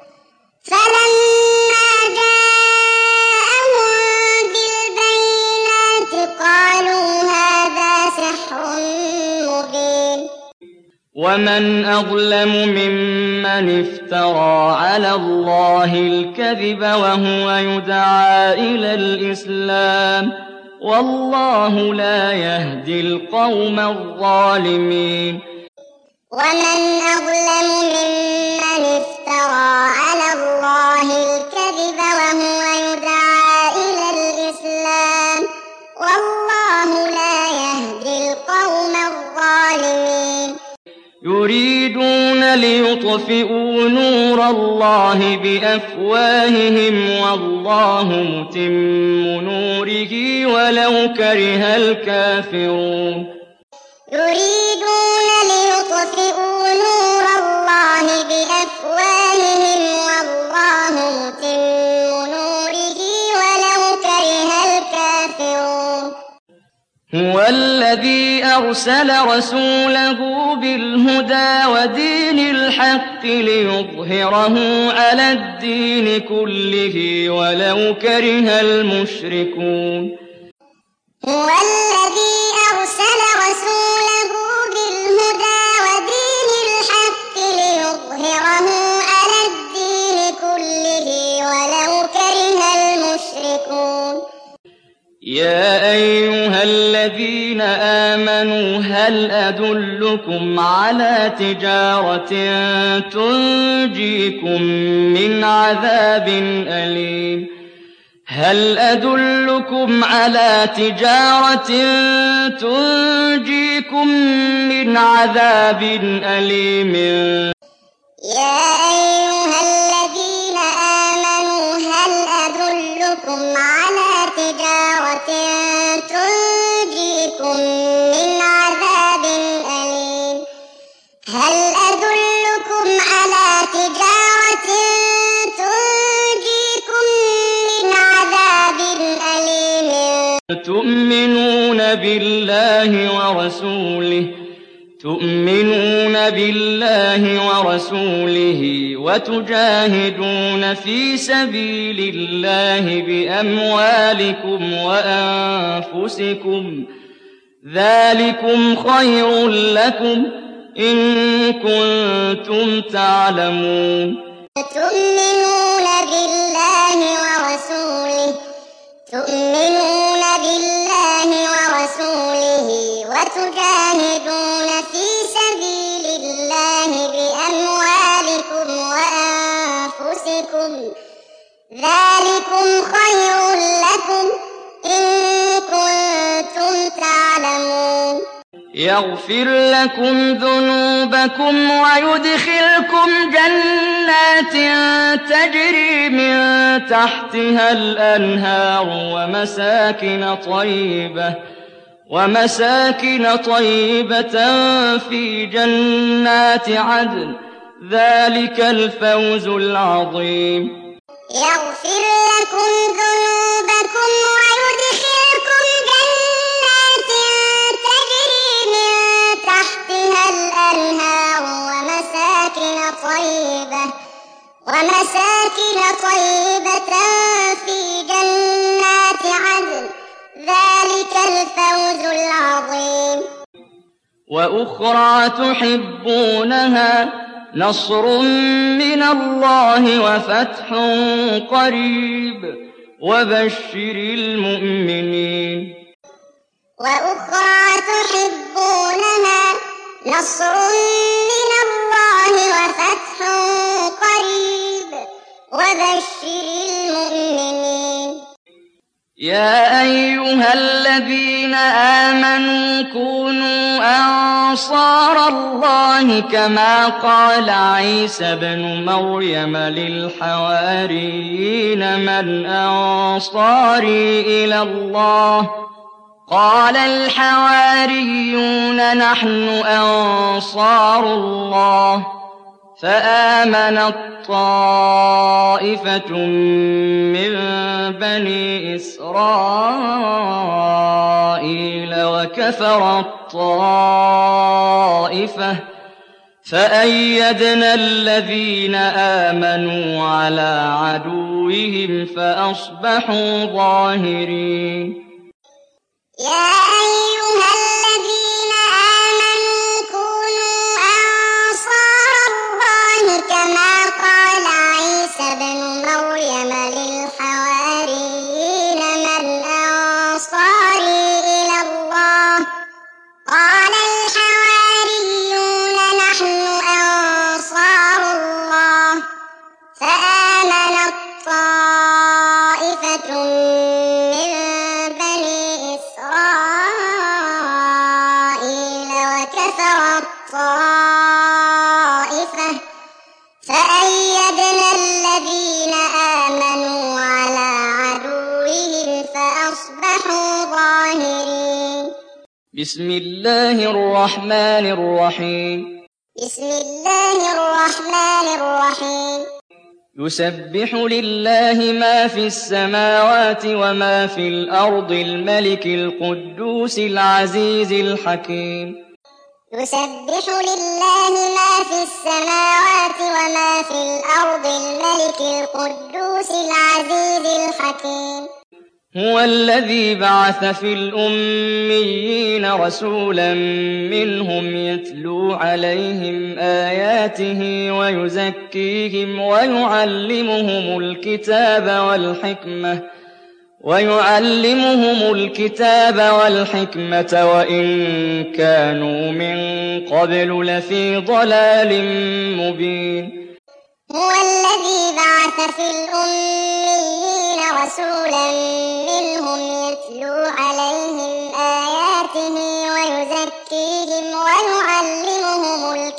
فلما جاءهم بالبينات قالوا هذا سحر مبين. ومن أظلم ممن افترى على الله الكذب وهو يدعى إلى الإسلام والله لا يهدي القوم الظالمين. ومن أظلم ممن افترى على الله الكذب وهو يدعى إلى الإسلام والله لا يهدي القوم الظالمين. يريدون ليطفئوا نور الله بأفواههم والله متم نوره ولو كره الكافرون. يريدون ليطفئوا نور الله بأفواههم والله متم نوره ولو كره الكافرون. هو الذي أرسل رسوله بالهدى ودين الحق ليظهره على الدين كله ولو كره المشركون. هو الذي أرسل رسوله بالهدى ودين الحق ليظهره على الدين كله ولو كره المشركون. يا أيها الذين آمنوا هل أدلكم على تجارة تنجيكم من عذاب أليم هل أدلكم على تجارة تنجيكم من عذاب أليم. يا أيها الذين آمنوا هل أدلكم على تجارة تنجيكم من عذاب أليم هل أدلكم على تجارة تنجيكم من عذاب أليم. تؤمنون بالله ورسوله وتجاهدون في سبيل الله بأموالكم وأنفسكم ذلكم خير لكم إن كنتم تعلمون. تؤمنون بالله ورسوله وتجاهدون في سبيل الله بأموالكم وأنفسكم ذلكم خير لكم إن كنتم تعلمون. يغفر لكم ذنوبكم ويدخلكم جنات تجري من تحتها الأنهار ومساكن طيبة في جنات عدن ذلك الفوز العظيم. يغفر لكم ذنوبكم ويدخلكم جنات تجري من تحتها الأنهار ومساكن طيبة في جنات عدن ذلك الفوز العظيم وأخرى تحبونها نصر من الله وفتح قريب وبشر المؤمنين وأخرى تحبونها نصر من الله وفتح قريب وبشر المؤمنين يا أيها الذين آمنوا كونوا أنصار الله كما قال عيسى بن مريم للحواريين من أنصاري إلى الله قال الحواريون نحن أنصار الله فآمنت طائفة من بني إسرائيل وكفرت طائفة فأيدنا الذين آمنوا على عدوهم فأصبحوا ظاهرين يا أيها الذين آمنوا كونوا أنصار الله كما قال عيسى بن مريم للحواريين من أنصاري إلى الله قال الحواريون نحن أنصار الله فآمنت طائفة من بني إسرائيل وكفرت طائفة فأيدنا الذين آمنوا على عدوهم فأصبحوا ظاهرين بسم الله الرحمن الرحيم بسم الله الرحمن الرحيم يسبح لله ما في السماوات وما في الأرض الملك القدوس العزيز الحكيم يسبح لله ما في السماوات وما في الأرض الملك القدوس العزيز الحكيم هو الذي بعث في الأميين رسولا منهم يتلو عليهم آياته ويزكيهم ويعلمهم الكتاب والحكمة وإن كانوا من قبل لفي ضلال مبين هو الذي بعث في الأميين رسولا منهم يتلو عليهم آياته ويزكيهم ويعلمهم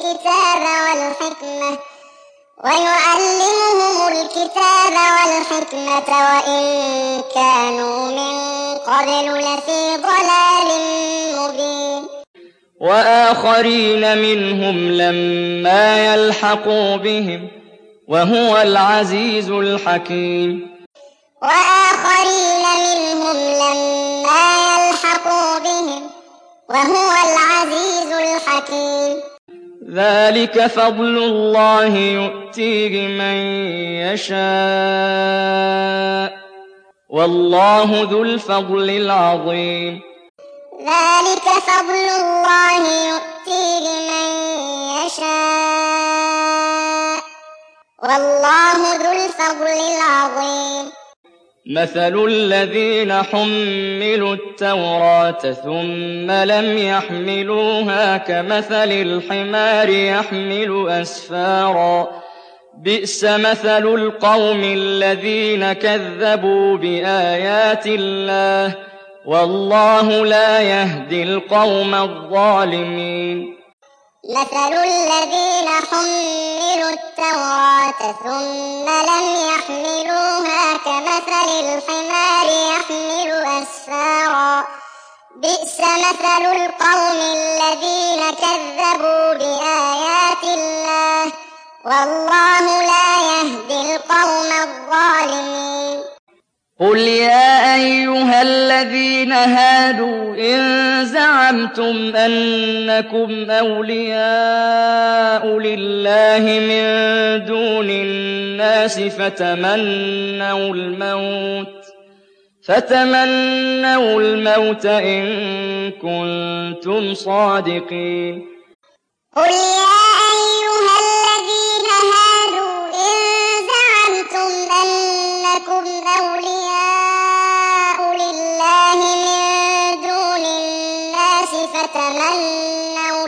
الكتاب والحكمة وإن كانوا من قبل لفي ضلال مبين وآخرين منهم لما يلحقوا بهم وهو العزيز الحكيم وآخرين منهم لما يلحقوا بهم وهو العزيز الحكيم ذلك فضل الله يؤتيه من يشاء والله ذو الفضل العظيم ذلك فضل الله يؤتيه من يشاء والله ذو الفضل العظيم مثل الذين حملوا التوراة ثم لم يحملوها كمثل الحمار يحمل أسفارا بئس مثل القوم الذين كذبوا بآيات الله والله لا يهدي القوم الظالمين مثل الذين حملوا التوراة ثم لم يحملوها كمثل الحمار يحمل أسفارا بئس مثل القوم الذين كذبوا بآيات الله والله لا يهدي القوم الظالمين قل يا أيها الذين هادوا إن زعمتم أنكم أولياء لله من دون الناس فتمنوا الموت إن كنتم صادقين. قل يا أيها الذين هادوا إن زعمتم أنكم أولياء لله من دون الناس فتمنوا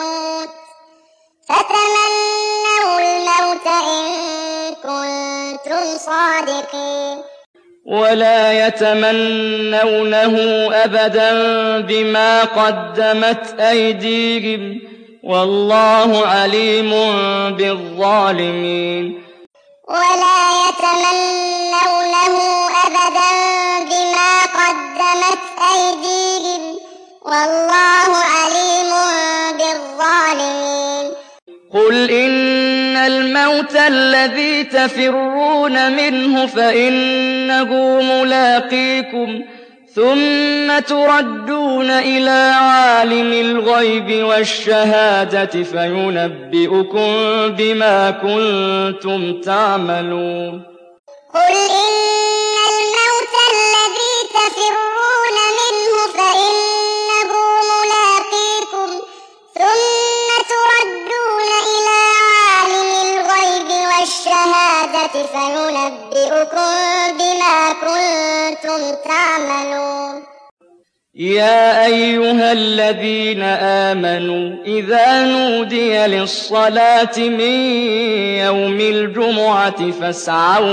الموت إن كنتم صادقين. ولا يتمنونه أبدا بما قدمت أيديهم والله عليم بالظالمين. ولا يتمنونه أبدا بما قدمت أيديهم والله عليم بالظالمين. قل إن الموت الذي تفرون منه فإنه ملاقيكم ثم تردون إلى عالم الغيب والشهادة فينبئكم بما كنتم تعملون. قل إن الموت الذي تفرون منه فإنه ملاقيكم ثم تردون إلى عالم الغيب والشهادة فينبئكم بما كنتم تعملون. يا أيها الذين آمنوا إذا نودي للصلاة من يوم الجمعة فاسعوا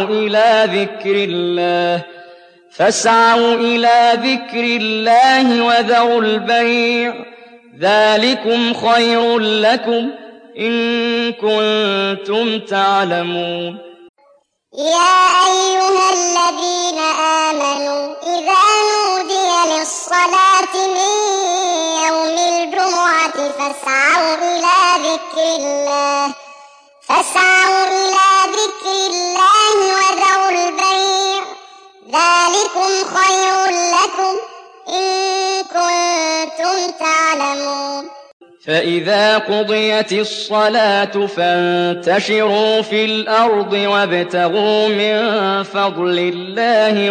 إلى ذكر الله وذروا البيع ذلكم خير لكم إن كنتم تعلمون. يا أيها الذين آمنوا إذا نودي للصلاة من يوم الجمعة فاسعوا إلى ذكر الله وذروا البيع ذلكم خير لكم إن كنتم تعلمون. فإذا قضيت الصلاة فانتشروا في الأرض وابتغوا من فضل الله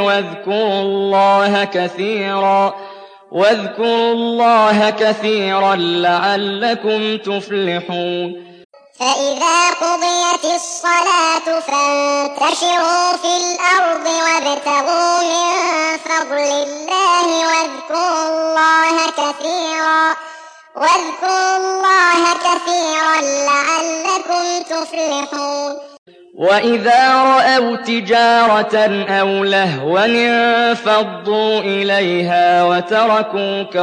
واذكروا الله كثيرا لعلكم تفلحون. فإذا قضيت الصلاة فانتشروا في الأرض وابتغوا من فضل الله واذكروا الله كثيرا لعلكم تفلحون. وإذا رأوا تجارة أو لهوا انفضوا إليها وتركوك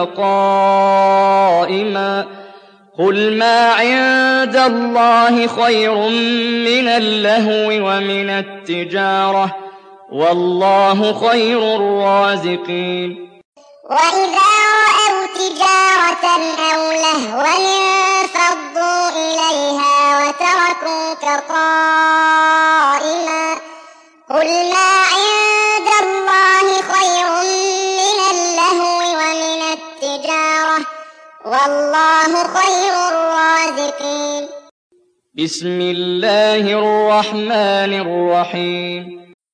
قائما قل ما عند الله خير من اللهو ومن التجارة والله خير الرازقين. وإذا رأوا تجارة أو لهوا انفضوا إليها وتركوك قائما قل ما عند الله خير من اللهو ومن التجارة والله خير الرازقين. بسم الله الرحمن الرحيم.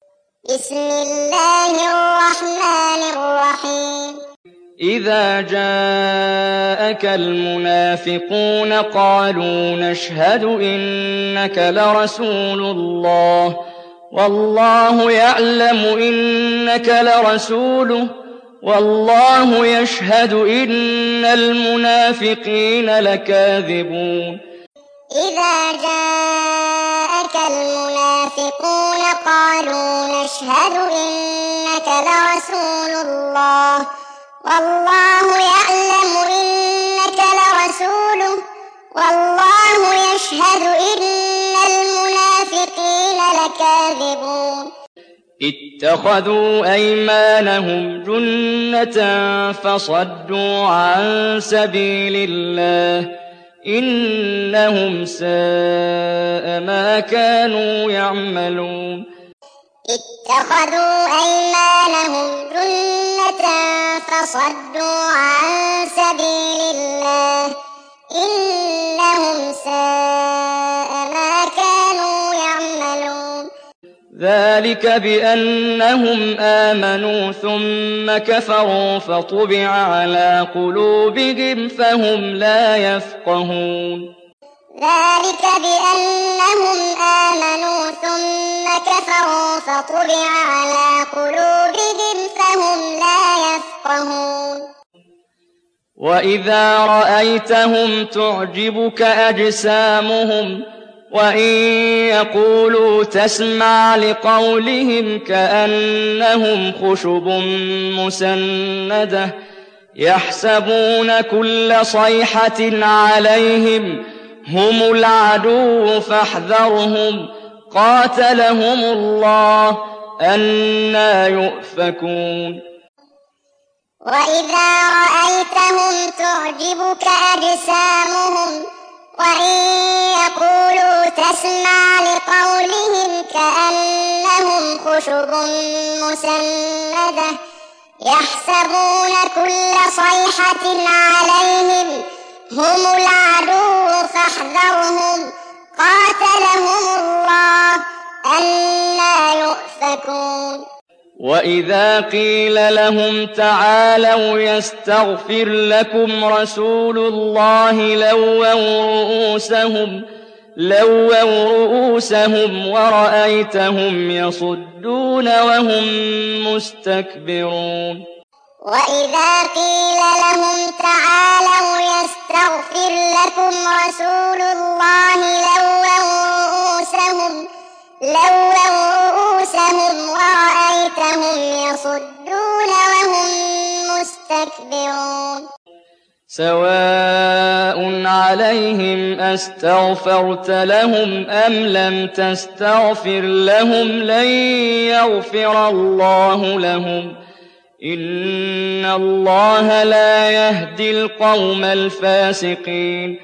إذا جاءك المنافقون قالوا نشهد إنك لرسول الله والله يعلم إنك لرسوله والله يشهد إن المنافقين لكاذبون. إذا جاءك المنافقون قالوا نشهد إنك لرسول الله والله يعلم إنك لرسوله والله يشهد إن المنافقين لكاذبون. اتخذوا أيمانهم جنة فصدوا عن سبيل الله إنهم ساء ما كانوا يعملون. اتخذوا أيمانهم جنة فصدوا عن سبيل الله إنهم ساء ما كانوا يعملون. ذلك بأنهم آمنوا ثم كفروا فطبع على قلوبهم فهم لا يفقهون ذلك بأنهم آمنوا ثم كفروا فطبع على قلوبهم فهم لا يفقهون وإذا رأيتهم تعجبك أجسامهم وإن يقولوا تسمع لقولهم كأنهم خشب مسندة يحسبون كل صيحة عليهم هم العدو فاحذرهم قاتلهم الله أنى يؤفكون وإذا رأيتهم تعجبك أجسامهم وإن يقولوا تسمع لقولهم كأنهم خشب مسندة يحسبون كل صيحة عليهم هم العدو فاحذرهم قاتلهم الله أنى يؤفكون وإذا قيل لهم تعالوا يستغفر لكم رسول الله لووا رؤوسهم ورأيتهم يصدون وهم مستكبرون وإذا قيل لهم تعالوا يستغفر لكم رسول الله لووا رؤوسهم ورأيتهم يصدون وهم مستكبرون سواء عليهم أستغفرت لهم أم لم تستغفر لهم لن يغفر الله لهم إن الله لا يهدي القوم الفاسقين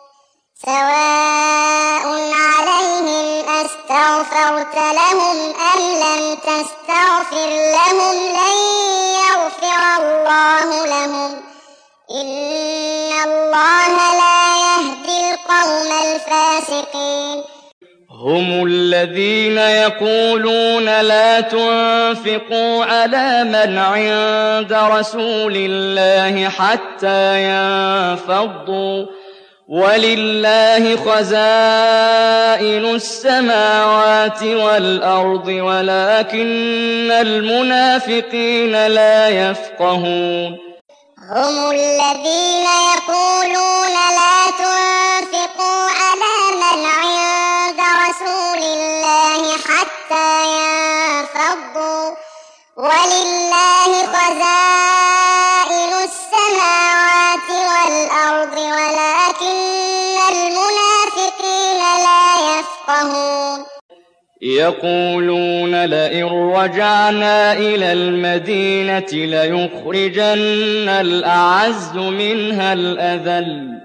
سواء عليهم أستغفرت لهم أم لم تستغفر لهم لن يغفر الله لهم إن الله لا يهدي القوم الفاسقين هم الذين يقولون لا تنفقوا على من عند رسول الله حتى ينفضوا ولله خزائن السماوات والأرض ولكن المنافقين لا يفقهون هم الذين يقولون لا تنفقوا على من عند رسول الله حتى ينفضوا ولله خزائن السماوات والأرض ولكن المنافقين لا يفقهون يقولون لئن رجعنا إلى المدينة ليخرجن الأعز منها الأذل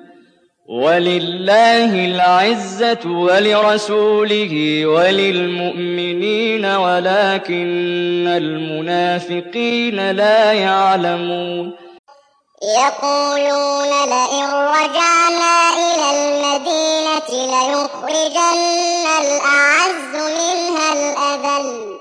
ولله العزة ولرسوله وللمؤمنين ولكن المنافقين لا يعلمون يقولون لئن رجعنا إلى المدينة ليخرجن الأعز منها الأذل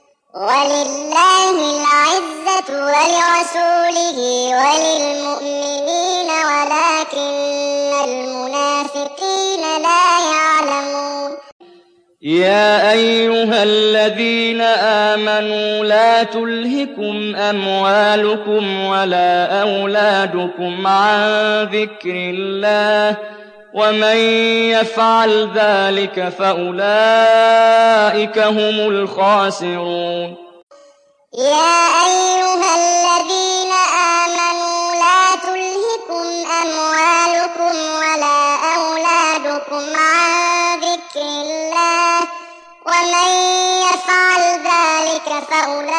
ولله العزة ولرسوله وللمؤمنين ولكن المنافقين لا يعلمون يا أيها الذين آمنوا لا تلهكم أموالكم ولا أولادكم عن ذكر الله ومن يفعل ذلك فأولئك هم الخاسرون يا أيها الذين آمنوا لا تلهكم أموالكم ولا أولادكم عن ذكر الله ومن يفعل ذلك فأولئك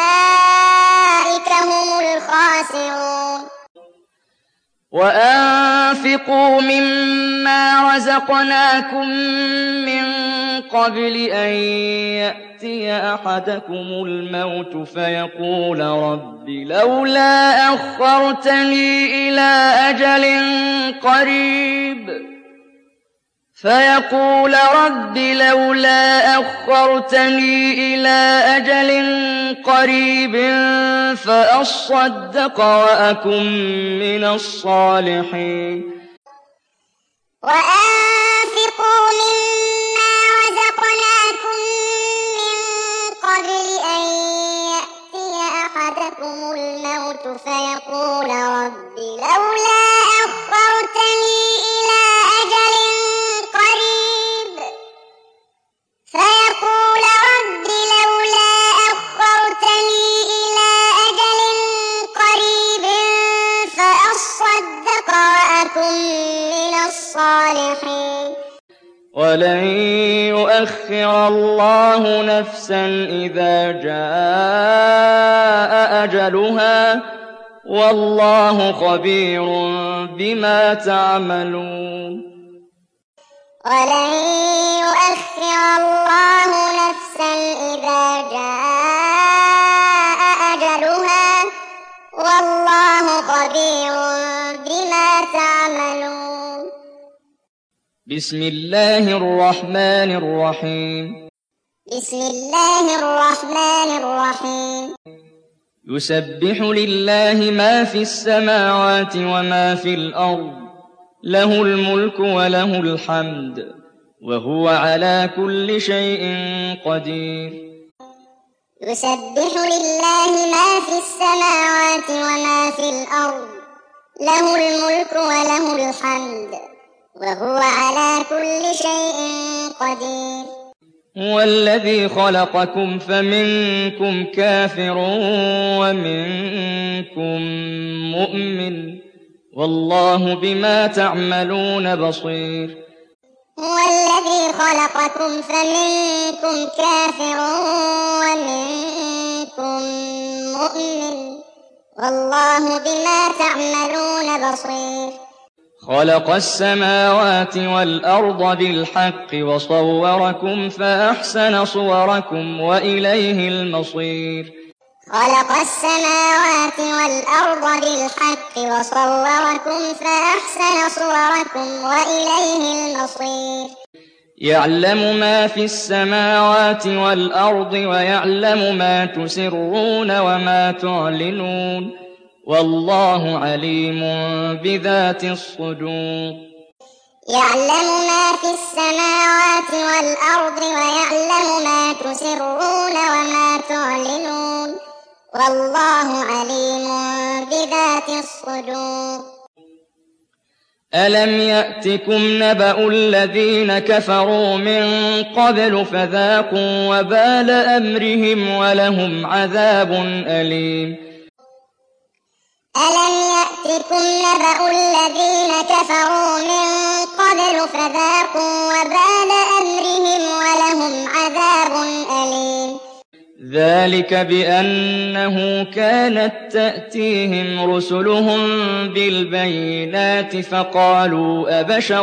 هم الخاسرون وأنفقوا مما رزقناكم من قبل أن يأتي أحدكم الموت فيقول رب لولا أخرتني إلى أجل قريب فيقول رب لولا أخرتني إلى أجل قريب فأصدق وأكن من الصالحين. وأنفقوا مما رزقناكم من قبل أن يأتي أحدكم الموت فيقول رب لولا أخرتني إلى أجل قريب فأصدق وأكن من الصالحين. ولن يؤخر الله نفسا إذا جاء أجلها والله خبير بما تعملون. ولن يؤخر الله نفسا إذا جاء أجلها والله خبير بما تعملون. بسم الله الرحمن الرحيم. بسم الله الرحمن الرحيم. يسبح لله ما في السماوات وما في الأرض له الملك وله الحمد وهو على كل شيء قدير. يسبح لله ما في السماوات وما في الأرض له الملك وله الحمد وهو على كل شيء قدير. هو الذي خلقكم فمنكم كافر ومنكم مؤمن والله بما تعملون بصير. هو الذي خلقكم فمنكم كافر ومنكم مؤمن والله بما تعملون بصير. خلق السماوات والأرض بالحق وصوركم فأحسن صوركم وإليه المصير. خلق السماوات والأرض بالحق وصوركم فأحسن صوركم وإليه المصير. يعلم ما في السماوات والأرض ويعلم ما تسرون وما تعلنون والله عليم بذات الصدور. يعلم ما في السماوات والأرض ويعلم ما تسرون وما تعلنون والله عليم بذات الصدور. ألم يأتكم نبأ الذين كفروا من قبل فذاقوا وبال أمرهم ولهم عذاب أليم. ألم يأتكم نبأ الذين كفروا من قبل فذاقوا وبال أمرهم ولهم عذاب أليم. ذلك بأنه كانت تأتيهم رسلهم بالبينات فقالوا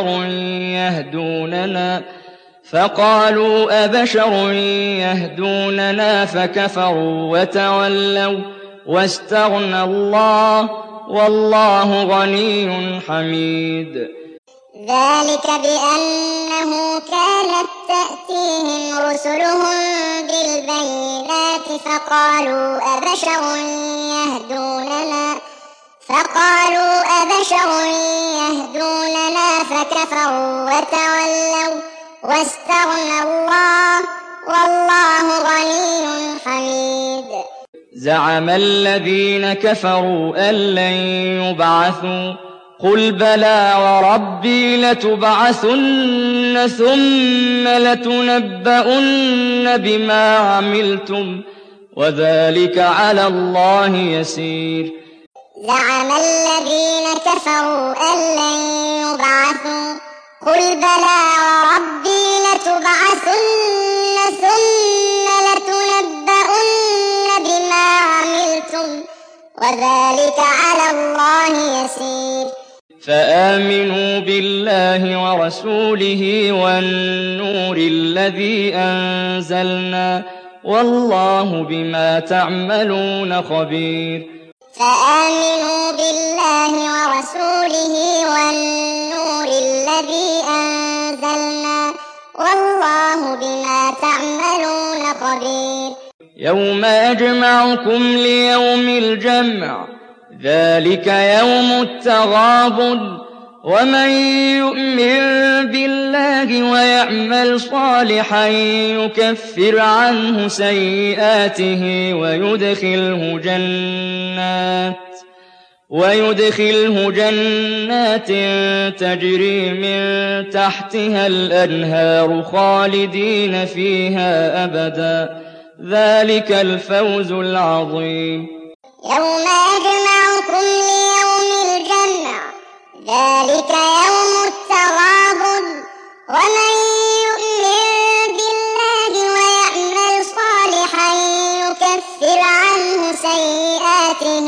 أبشر يهدوننا فكفروا وتولوا واستغنى الله والله غني حميد. ذلك بأنه كانت تأتيهم رسلهم بالبينات فقالوا أبشر يهدوننا فكفروا وتولوا واستغنى الله والله غني حميد. زعم الذين كفروا أن لن يبعثوا قل بلى وربي لتبعثن ثم لتنبؤن بما عملتم وذلك على الله يسير. زعم الذين كفروا أن لن يبعثوا قل بلى وربي لتبعثن ثم لتنبؤن بما عملتم وذلك على الله يسير. فآمنوا بالله ورسوله والنور الذي أنزلنا والله بما تعملون خبير. فآمنوا بالله ورسوله والنور الذي أنزلنا خبير يوم يجمعكم ليوم الجمع ذلك يوم التغابن ومن يؤمن بالله ويعمل صالحا يكفر عنه سيئاته ويدخله جنات تجري من تحتها الأنهار خالدين فيها أبدا ذلك الفوز العظيم يوم يجمعكم ليوم الجمع ذلك يوم التغابن ومن يؤمن بالله ويعمل صالحا يكفر عنه سيئاته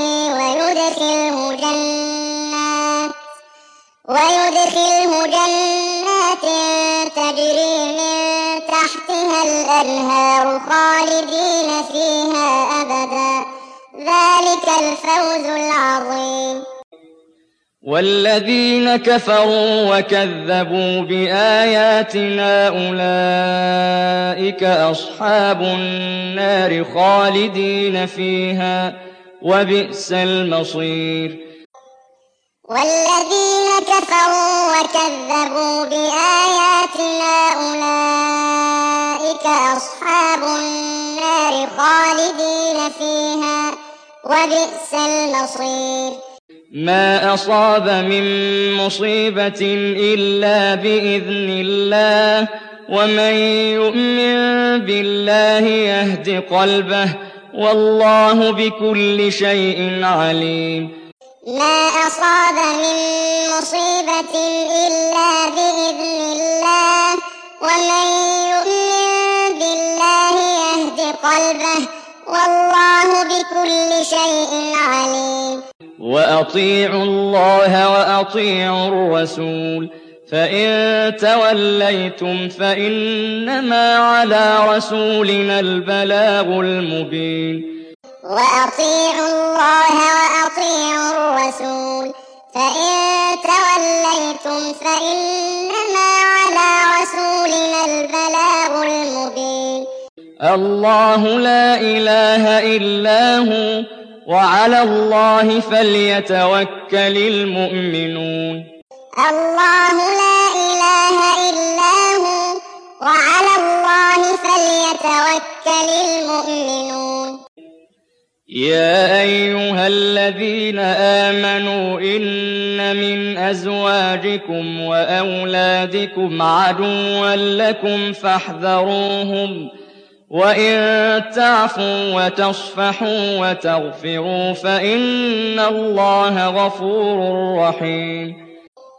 ويدخله جنات تجري من تحتها الأنهار خالدين فيها أبدا ذلك الفوز العظيم والذين كفروا وكذبوا بآياتنا أولئك أصحاب النار خالدين فيها وبئس المصير والذين كفروا وكذبوا بآياتنا أولئك أصحاب النار خالدين فيها وبئس المصير ما أصاب من مصيبة إلا بإذن الله ومن يؤمن بالله يهد قلبه والله بكل شيء عليم ما أصاب من مصيبة إلا بإذن الله ومن يؤمن بالله يهد قلبه والله بكل شيء عليم وأطيعوا الله وأطيعوا الرسول فإن توليتم فإنما على رسولنا البلاغ المبين وأطيعوا الله وأطيعوا الرسول فإن توليتم فإنما على رسولنا البلاغ المبين الله لا إله إلا هو وعلى الله فليتوكل المؤمنون الله لا إله إلا هو وعلى الله فليتوكل المؤمنون يا أيها الذين آمنوا إن من أزواجكم وأولادكم عدوا لكم فاحذروهم وإن تعفوا وتصفحوا وتغفروا فإن الله غفور رحيم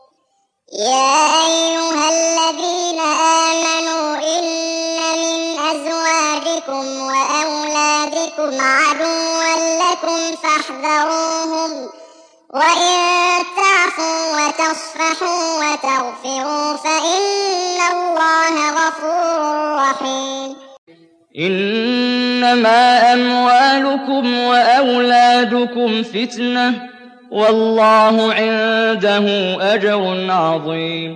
يا أيها الذين آمنوا إن من أزواجكم وأولادكم عدوا لكم فاحذروهم وإن تعفوا وتصفحوا وتغفروا فإن الله غفور رحيم إنما أموالكم وأولادكم فتنة والله عنده أجر عظيم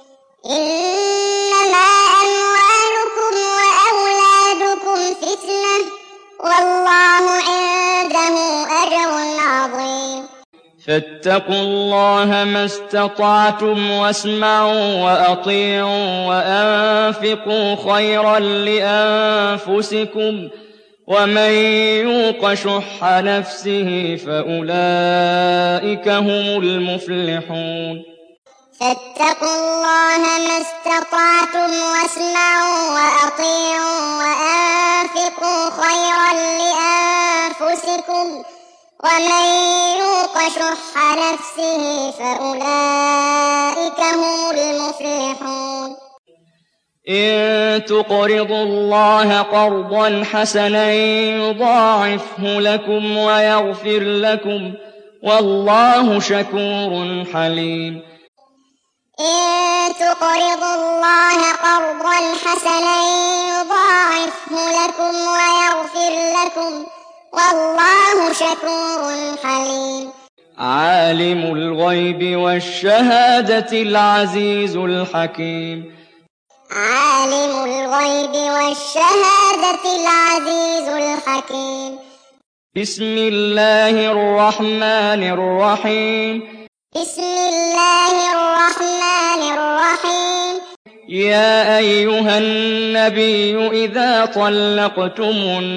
إنما أموالكم وأولادكم فتنة والله عنده أجر عظيم فاتقوا الله ما استطعتم واسمعوا وأطيعوا وأنفقوا خيرا لأنفسكم ومن يوق شح نفسه فأولئك هم المفلحون فاتقوا الله ما استطعتم واسمعوا وأطيعوا وأنفقوا خيرا لأنفسكم ومن يوق شح نفسه فأولئك هم المفلحون إن تقرضوا الله قرضا حسنا يضاعفه لكم ويغفر لكم والله شكور حليم إن تقرضوا الله قرضا حسنا يضاعفه لكم ويغفر لكم والله شكور حليم عالم الغيب والشهادة العزيز الحكيم عالم الغيب والشهادة العزيز الحكيم. بسم الله الرحمن الرحيم. بسم الله الرحمن الرحيم. يا أيها النبي إذا طلقتم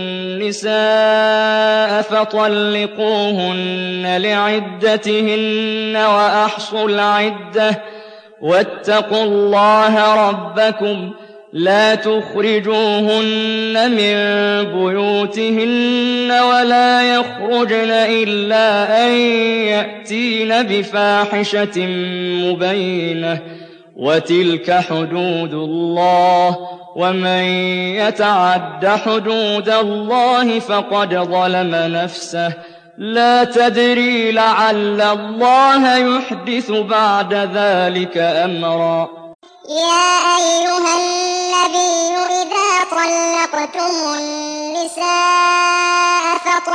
النساء فطلقوهن لعدتهن وأحصوا العدة واتقوا الله ربكم لا تخرجوهن من بيوتهن ولا يخرجن إلا أن يأتين بفاحشة مبينة وتلك حدود الله ومن يتعد حدود الله فقد ظلم نفسه لا تدري لعل الله يحدث بعد ذلك أمرا. يا أيها النبي إذا طلقتم النساء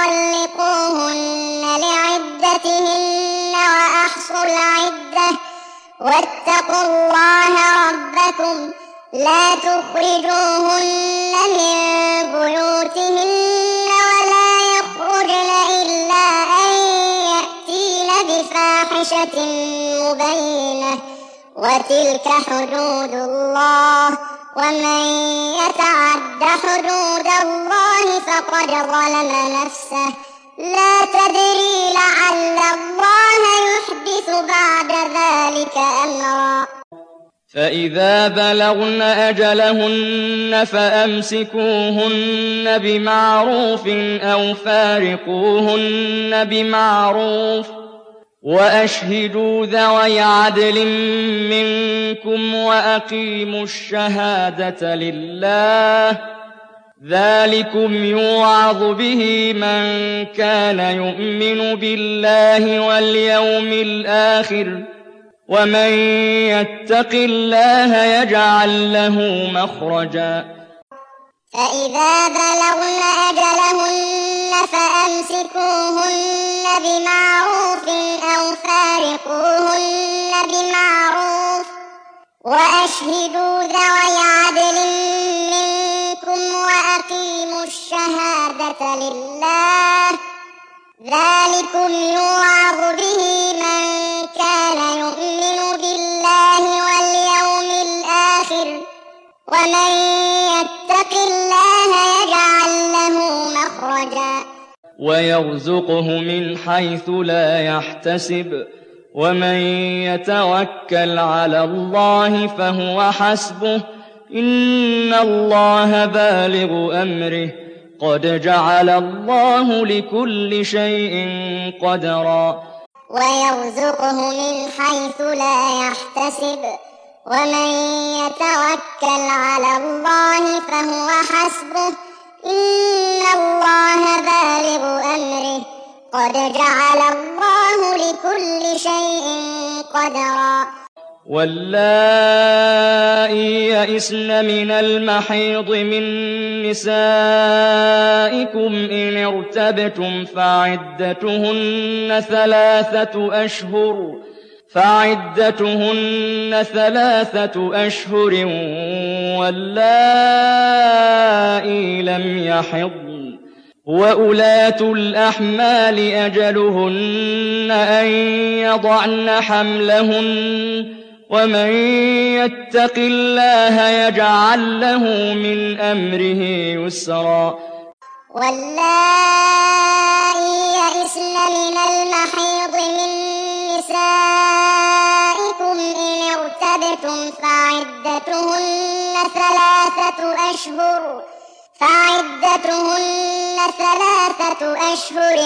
فطلقوهن لعدتهن وأحصوا العدة واتقوا الله ربكم لا تخرجوهن من بيوتهن ولا يخرجن إلا أن يأتين بفاحشة مبينة وتلك حدود الله ومن يتعد حدود الله فقد ظلم نفسه لا تدري لعل الله يحدث بعد ذلك أمرا. فإذا بلغن أجلهن فأمسكوهن بمعروف أو فارقوهن بمعروف وأشهدوا ذوي عدل منكم وأقيموا الشهادة لله ذلكم يوعظ به من كان يؤمن بالله واليوم الآخر ومن يتق الله يجعل له مخرجا. فإذا بلغن أجلهن فأمسكوهن بمعروف أو فارقوهن بمعروف وأشهدوا ذوي عدل منكم وأقيموا الشهادة لله ذلكم يوعظ به من كان يؤمن بالله واليوم الآخر ومن يتق الله يجعل له مخرجا ويرزقه من حيث لا يحتسب ومن يتوكل على الله فهو حسبه إن الله بالغ أمره قد جعل الله لكل شيء قدرا. ويرزقه من حيث لا يحتسب ومن يتوكل على الله فهو حسبه إن الله بالغ أمره قد جعل الله لكل شيء قدرا. واللائي يئسن من المحيض من نسائكم إن ارتبتم فعدتهن ثلاثة أشهر واللائي لم يحضن وأولاة الأحمال أجلهن أن يضعن حملهن ومن يتق الله يجعل له من أمره يسرا. واللائي يئسن من المحيض من نسائكم إن ارتبتم فعدتهن ثلاثة أشهر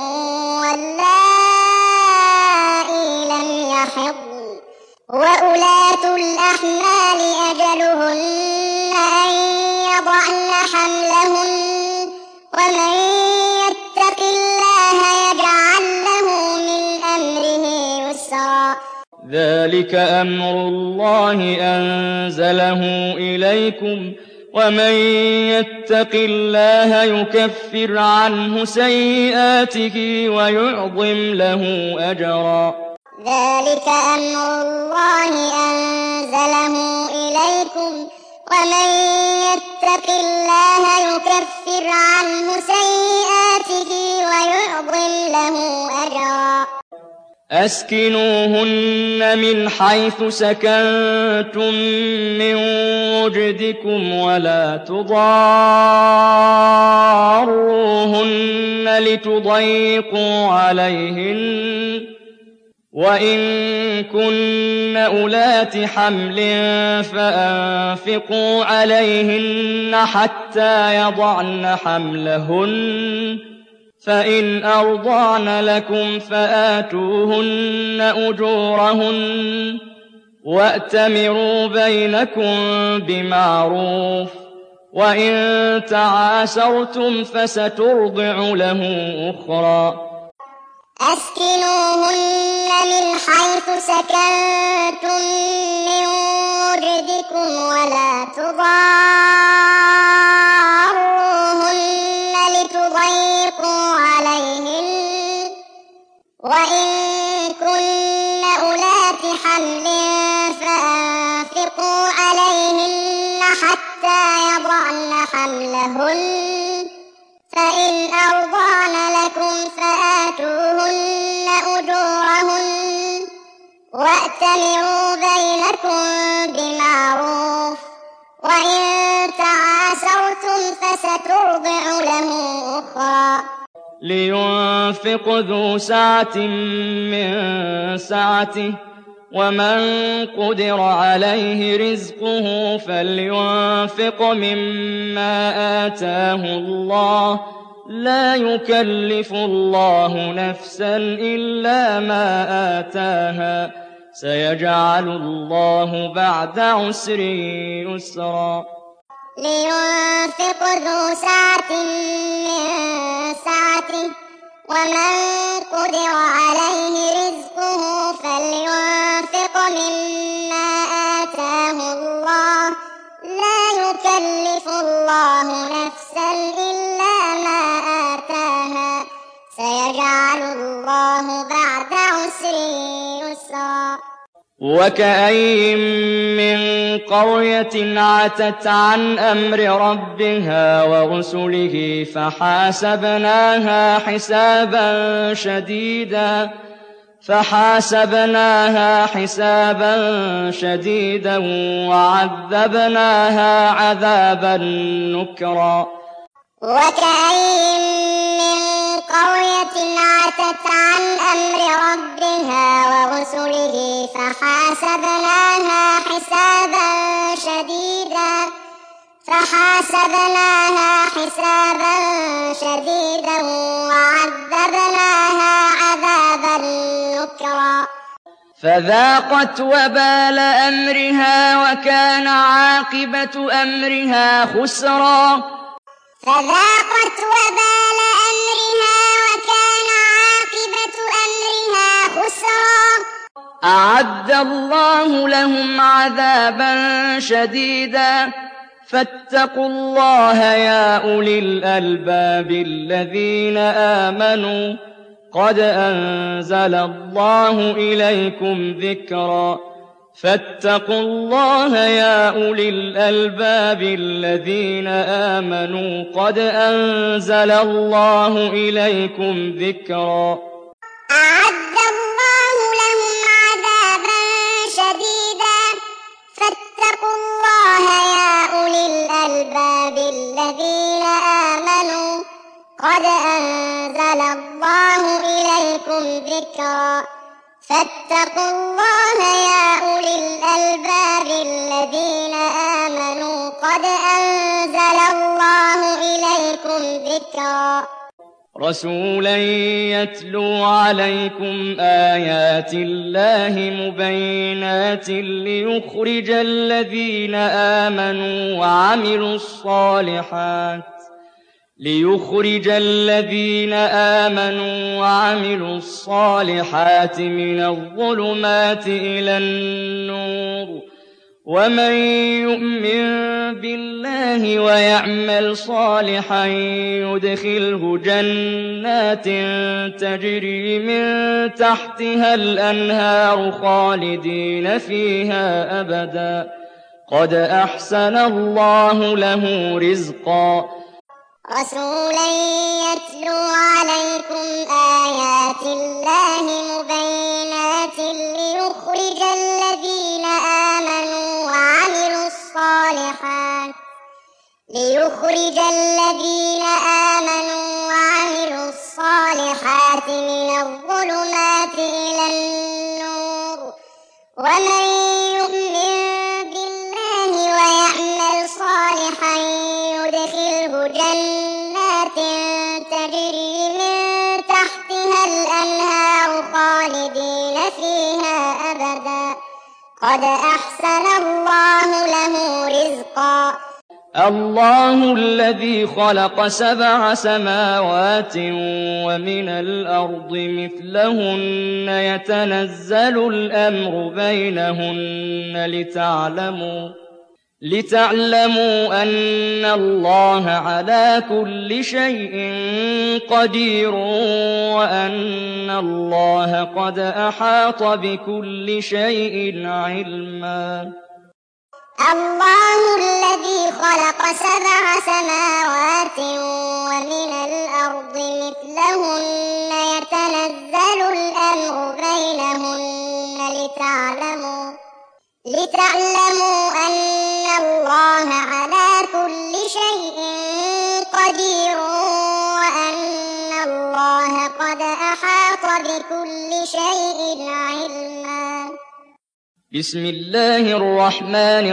واللائي لم يحضن وأولاة الأحمال أجلهن أن يضعن حملهن ومن يتق الله يجعل له من أمره يسرا. ذلك أمر الله أنزله إليكم ومن يتق الله يكفر عنه سيئاته ويعظم له أجرا. ذلك أمر الله أنزله إليكم ومن يتق الله يكفر عنه سيئاته ويعظم له أجرا أسكنوهن من حيث سكنتم من وجدكم ولا تضاروهن لتضيقوا عليهن وإن كن أولات حمل فأنفقوا عليهن حتى يضعن حملهن فإن أرضعن لكم فآتوهن أجورهن وأتمروا بينكم بمعروف وإن تعاسرتم فسترضع له أخرى أسكنوهن من حيث سكنتم من وجدكم ولا تضاروهن لتضيقوا عليهن وإن كن أولات حمل فأنفقوا عليهن حتى يضعن حملهن فإن أرضعن لكم فآتوهن أجورهن وأتمروا بينكم بمعروف وإن تعاسرتم فسترضع له أخرى لينفق ذو سعة من سعته ومن قدر عليه رزقه فلينفق مما آتاه الله لا يكلف الله نفسا إلا ما آتاها سيجعل الله بعد عسر يسرا لينفق ذو سعة من سعته ومن قدر عليه رزقه فلينفق مما آتاه الله لا يكلف الله نفسا إلا ما آتاها سيجعل الله بعد عسر يسرا وكأين من قرية عتت عن أمر ربها ورسله فحاسبناها حسابا شديدا وعذبناها عذابا نكرا وكأين من قرية عتت عن أمر ربها ورسله فحاسبناها حسابا شديدا وعذبناها عذابا نكرا فذاقت وبال أمرها وكان عاقبة أمرها خسرا فذاقت وبال أمرها وكان عاقبة أمرها خسرا أعد الله لهم عذابا شديدا فاتقوا الله يا أولي الألباب الذين آمنوا قد أنزل الله إليكم ذكرا فاتقوا الله يا أولي الألباب الذين آمنوا قد أنزل الله إليكم ذكرا أعد الله لهم عذابا شديدا فاتقوا الله يا أولي الألباب الذين آمنوا قد أنزل الله إليكم ذكرا فاتقوا الله يا أولي الألباب الذين آمنوا قد أنزل الله إليكم ذكرا رسولا يتلو عليكم آيات الله مبينات ليخرج الذين آمنوا وعملوا الصالحات من الظلمات إلى النور ومن يؤمن بالله ويعمل صالحا يدخله جنات تجري من تحتها الأنهار خالدين فيها أبدا قد أحسن الله له رزقا رسولا يتلو عليكم آيات الله مبينات ليخرج الذين آمنوا وعملوا الصالحات من الظلمات إلى النور ومن يؤمن بالله ويعمل صالحا يدخله جنات تجري من تحتها الأنهار خالدين فيها أبدا قد أحسن الله له رزقا الله الذي خلق 7 سماوات ومن الأرض مثلهن يتنزل الأمر بينهن لتعلموا أن الله على كل شيء قدير وأن الله قد أحاط بكل شيء علما الله الذي خلق 7 سماوات ومن الأرض مثلهن يتنزل الأمر بينهن لتعلموا أن الله على كل شيء قدير وأن الله قد أحاط بكل شيء علما بسم الله الرحمن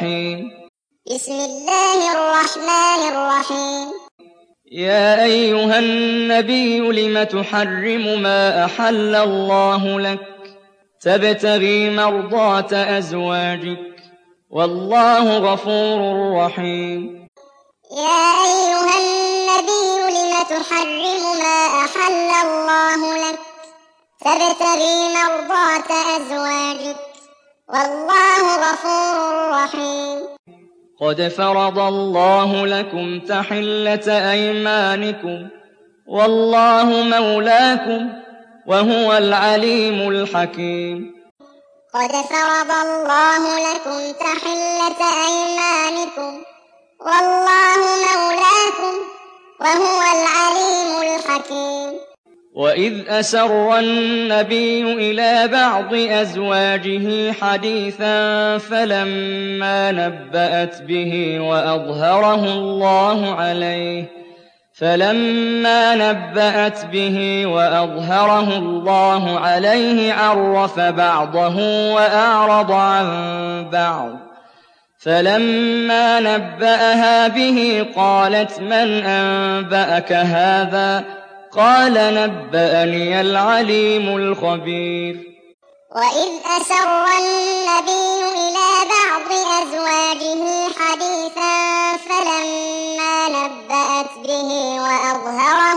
الرحيم يا أيها النبي لم تحرم ما أحل الله لك تبتغي مرضات أزواجك والله غفور رحيم يا أيها النبي لم تحرم ما أحل الله لك تبتغي مرضات أزواجك والله غفور رحيم قد فرض الله لكم تحلة أيمانكم والله مولاكم وهو العليم الحكيم قد فرض الله لكم تحلة أيمانكم والله مولاكم وهو العليم الحكيم وإذ أسر النبي إلى بعض أزواجه حديثا فلما نبأت به وأظهره الله عليه عرف بعضه وأعرض عن بعض فلما نبأها به قالت من أنبأك هذا قال نبأني العليم الخبير وإذ أسر النبي إلى بعض أزواجه حديثا فلما نبأت به وأظهره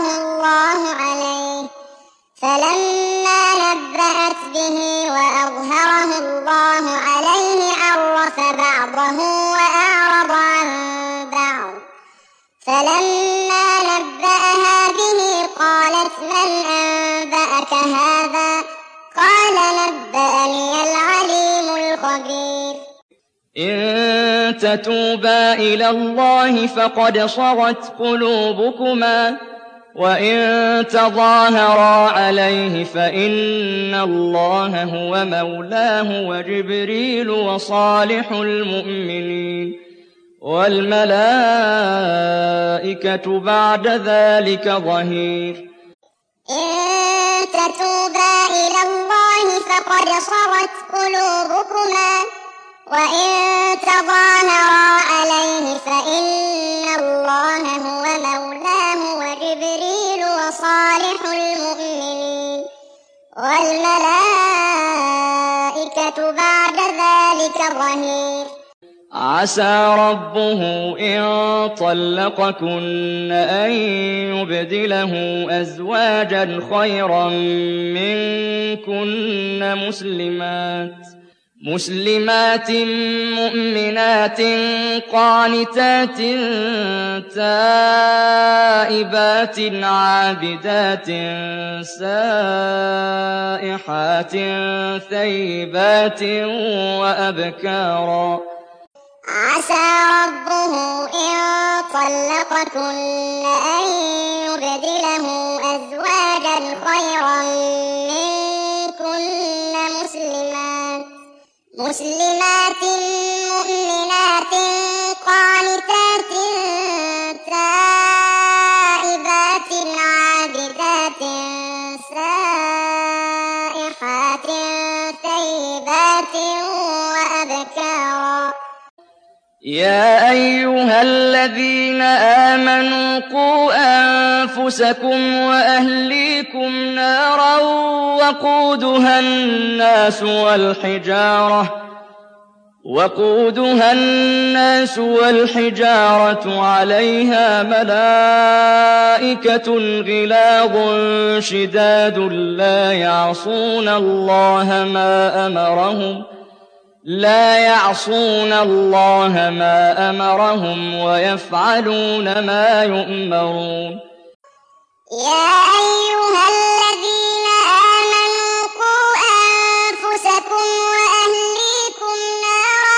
الله عليه عرف بعضه وأعرض عن بعض فلما نبأها به قالت من أنبأك هذا قال نبأني العليم الخبير إن تتوبا إلى الله فقد صغت قلوبكما وإن تظاهرا عليه فإن الله هو مولاه وجبريل وصالح المؤمنين والملائكة بعد ذلك ظهير إن تتوبا إلى الله فقد صغت قلوبكما وإن تظاهرا عليه فإن الله هو مولاه وجبريل وصالح المؤمنين والملائكة بعد ذلك ظهير عسى ربه إن طلقكن أن يبدله أزواجا خيرا منكن مسلمات مؤمنات قانتات تائبات عابدات سائحات ثيبات وأبكارا عسى ربه إن طلقكن أن يبدله أزواجا خيرا منكن مسلمات مؤمنات قانتات تائبات عابدات سائحات ثيبات وأبكارا. يا أيها الذين آمنوا قوا أنفسكم وأهليكم نارا وقودها الناس والحجارة عليها ملائكة غلاظ شداد لا يعصون الله ما أمرهم ويفعلون ما يؤمرون. يا أيها الذين آمنوا قوا أنفسكم وأهليكم نارا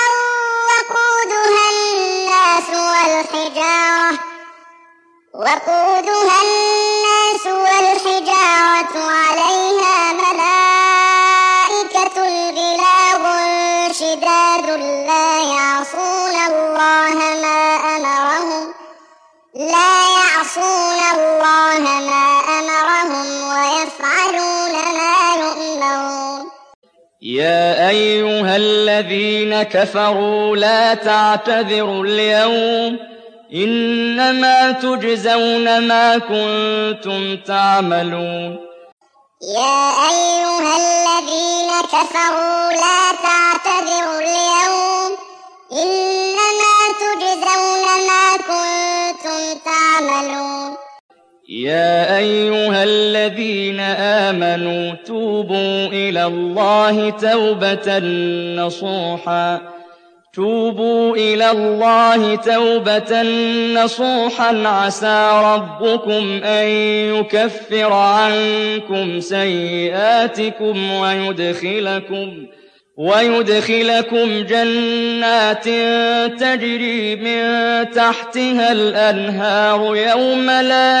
وقودها الناس والحجارة عليها ملائكة غلاظ شداد لا يعصون الله ما أمرهم ويفعلون ما يؤمرون. يا أيها الذين كفروا لا تعتذروا اليوم إنما تجزون ما كنتم تعملون. يا أيها الذين كفروا لا تعتذروا اليوم إنما تجزون ما كنتم تعملون. يا أيها الذين آمنوا توبوا إلى الله توبة نصوحا عسى ربكم أن يكفر عنكم سيئاتكم ويدخلكم جنات تجري من تحتها الأنهار يوم لا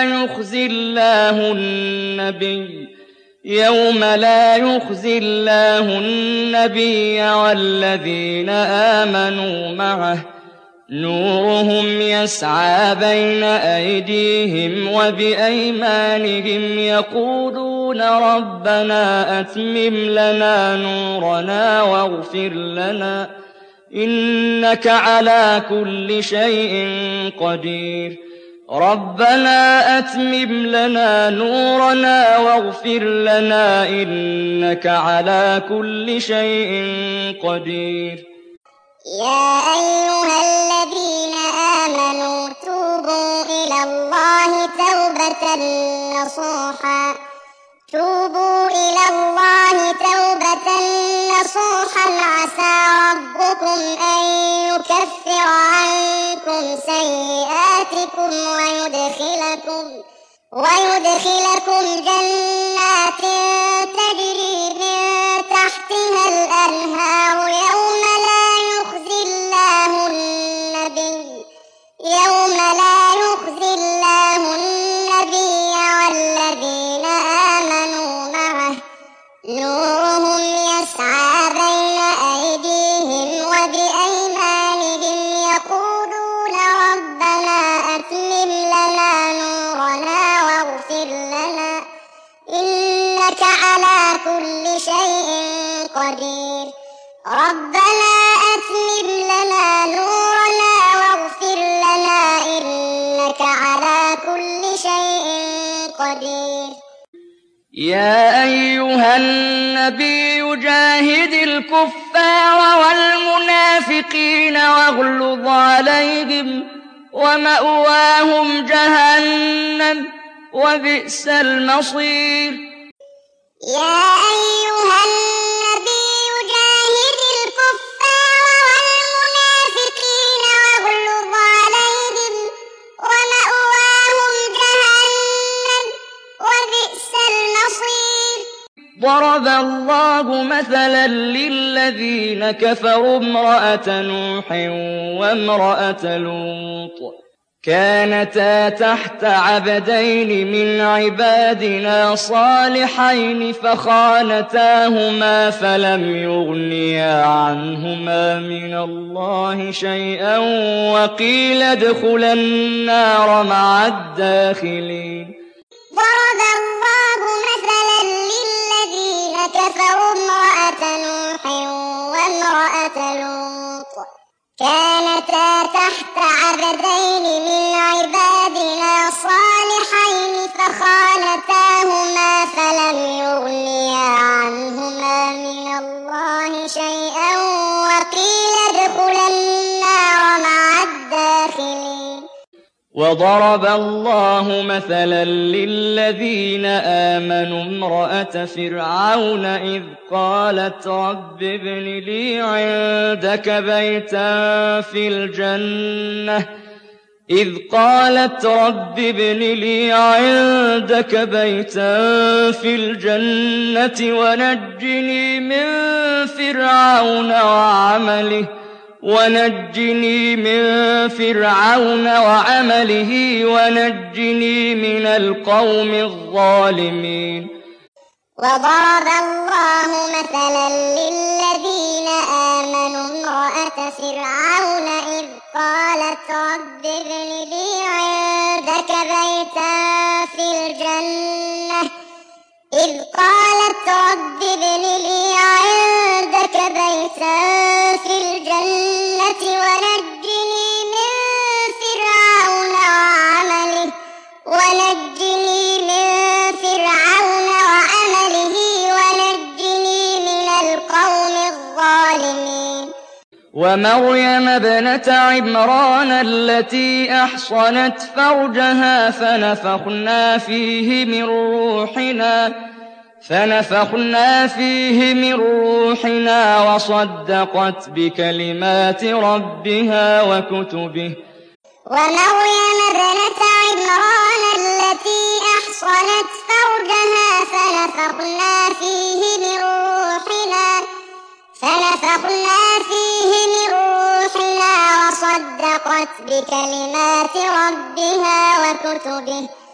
يخزي الله النبي والذين آمنوا معه نورهم يسعى بين أيديهم وبأيمانهم يقولون ربنا أتمم لنا نورنا واغفر لنا إنك على كل شيء قدير. ربنا أتمم لنا نورنا واغفر لنا إنك على كل شيء قدير. يا أيها الذين آمنوا توبوا إلى الله توبة نصوحا عسى ربكم أن يكفر عنكم سيئاتكم ويدخلكم جنات تجري من تحتها الأنهار يوم لا يخزي الله النبي والذين آمنوا معه نورهم يسعى بين أيديهم وبأيمانهم يقولون ربنا أتمم لنا نورنا واغفر لنا إنك على كل شيء قدير. ربنا أتمم لنا نورنا واغفر لنا إنك على كل شيء قدير. يا أيها النبي جاهد الكفار والمنافقين واغلظ عليهم ومأواهم جهنم وبئس المصير. يا أيها النبي جاهد الكفار والمنافقين واغلظ عليهم ومأواهم جهنم وبئس المصير. ضرب الله اللَّهُ مَثَلًا لِّلَّذِينَ كَفَرُوا امْرَأَتَ نُوحٍ وَامْرَأَتَ لُوطٍ كَانَتَا تَحْتَ عَبْدَيْنِ مِنْ عِبَادِنَا صَالِحَيْنِ فَخَانَتَاهُمَا فَلَمْ يُغْنِيَا عَنْهُمَا مِنَ اللَّهِ شَيْئًا وَقِيلَ ادْخُلَا النَّارَ مَعَ الدَّاخِلِينَ. ضرب الله مثلا للذين كفروا امرأة نوح وامرأة لوط كانتا تحت عبدين من عبادنا صالحين فخانتاهما فلم يغنيا عنهما من الله شيئا وقيل ادخلا النار مع الداخلين. وضرب الله مثلا للذين آمنوا امرأة فرعون إذ قالت رب ابن لي عندك بيتا في الجنة ونجني من فرعون وعمله ونجني من القوم الظالمين. وضرب الله مثلا للذين آمنوا امرأة فرعون إذ قالت رب ابن لي عندك بيتا في الجنة ونجني من فرعون ونجني من القوم الظالمين. ومريم ابنة عمران التي أحصنت فرجها فنفخنا فيه من روحنا وصدقت بكلمات ربها وكتبه. ومريم ابنة عمران التي أحصنت فرجها فنفخنا فيه من روحنا وصدقت بكلمات ربها وكتبه.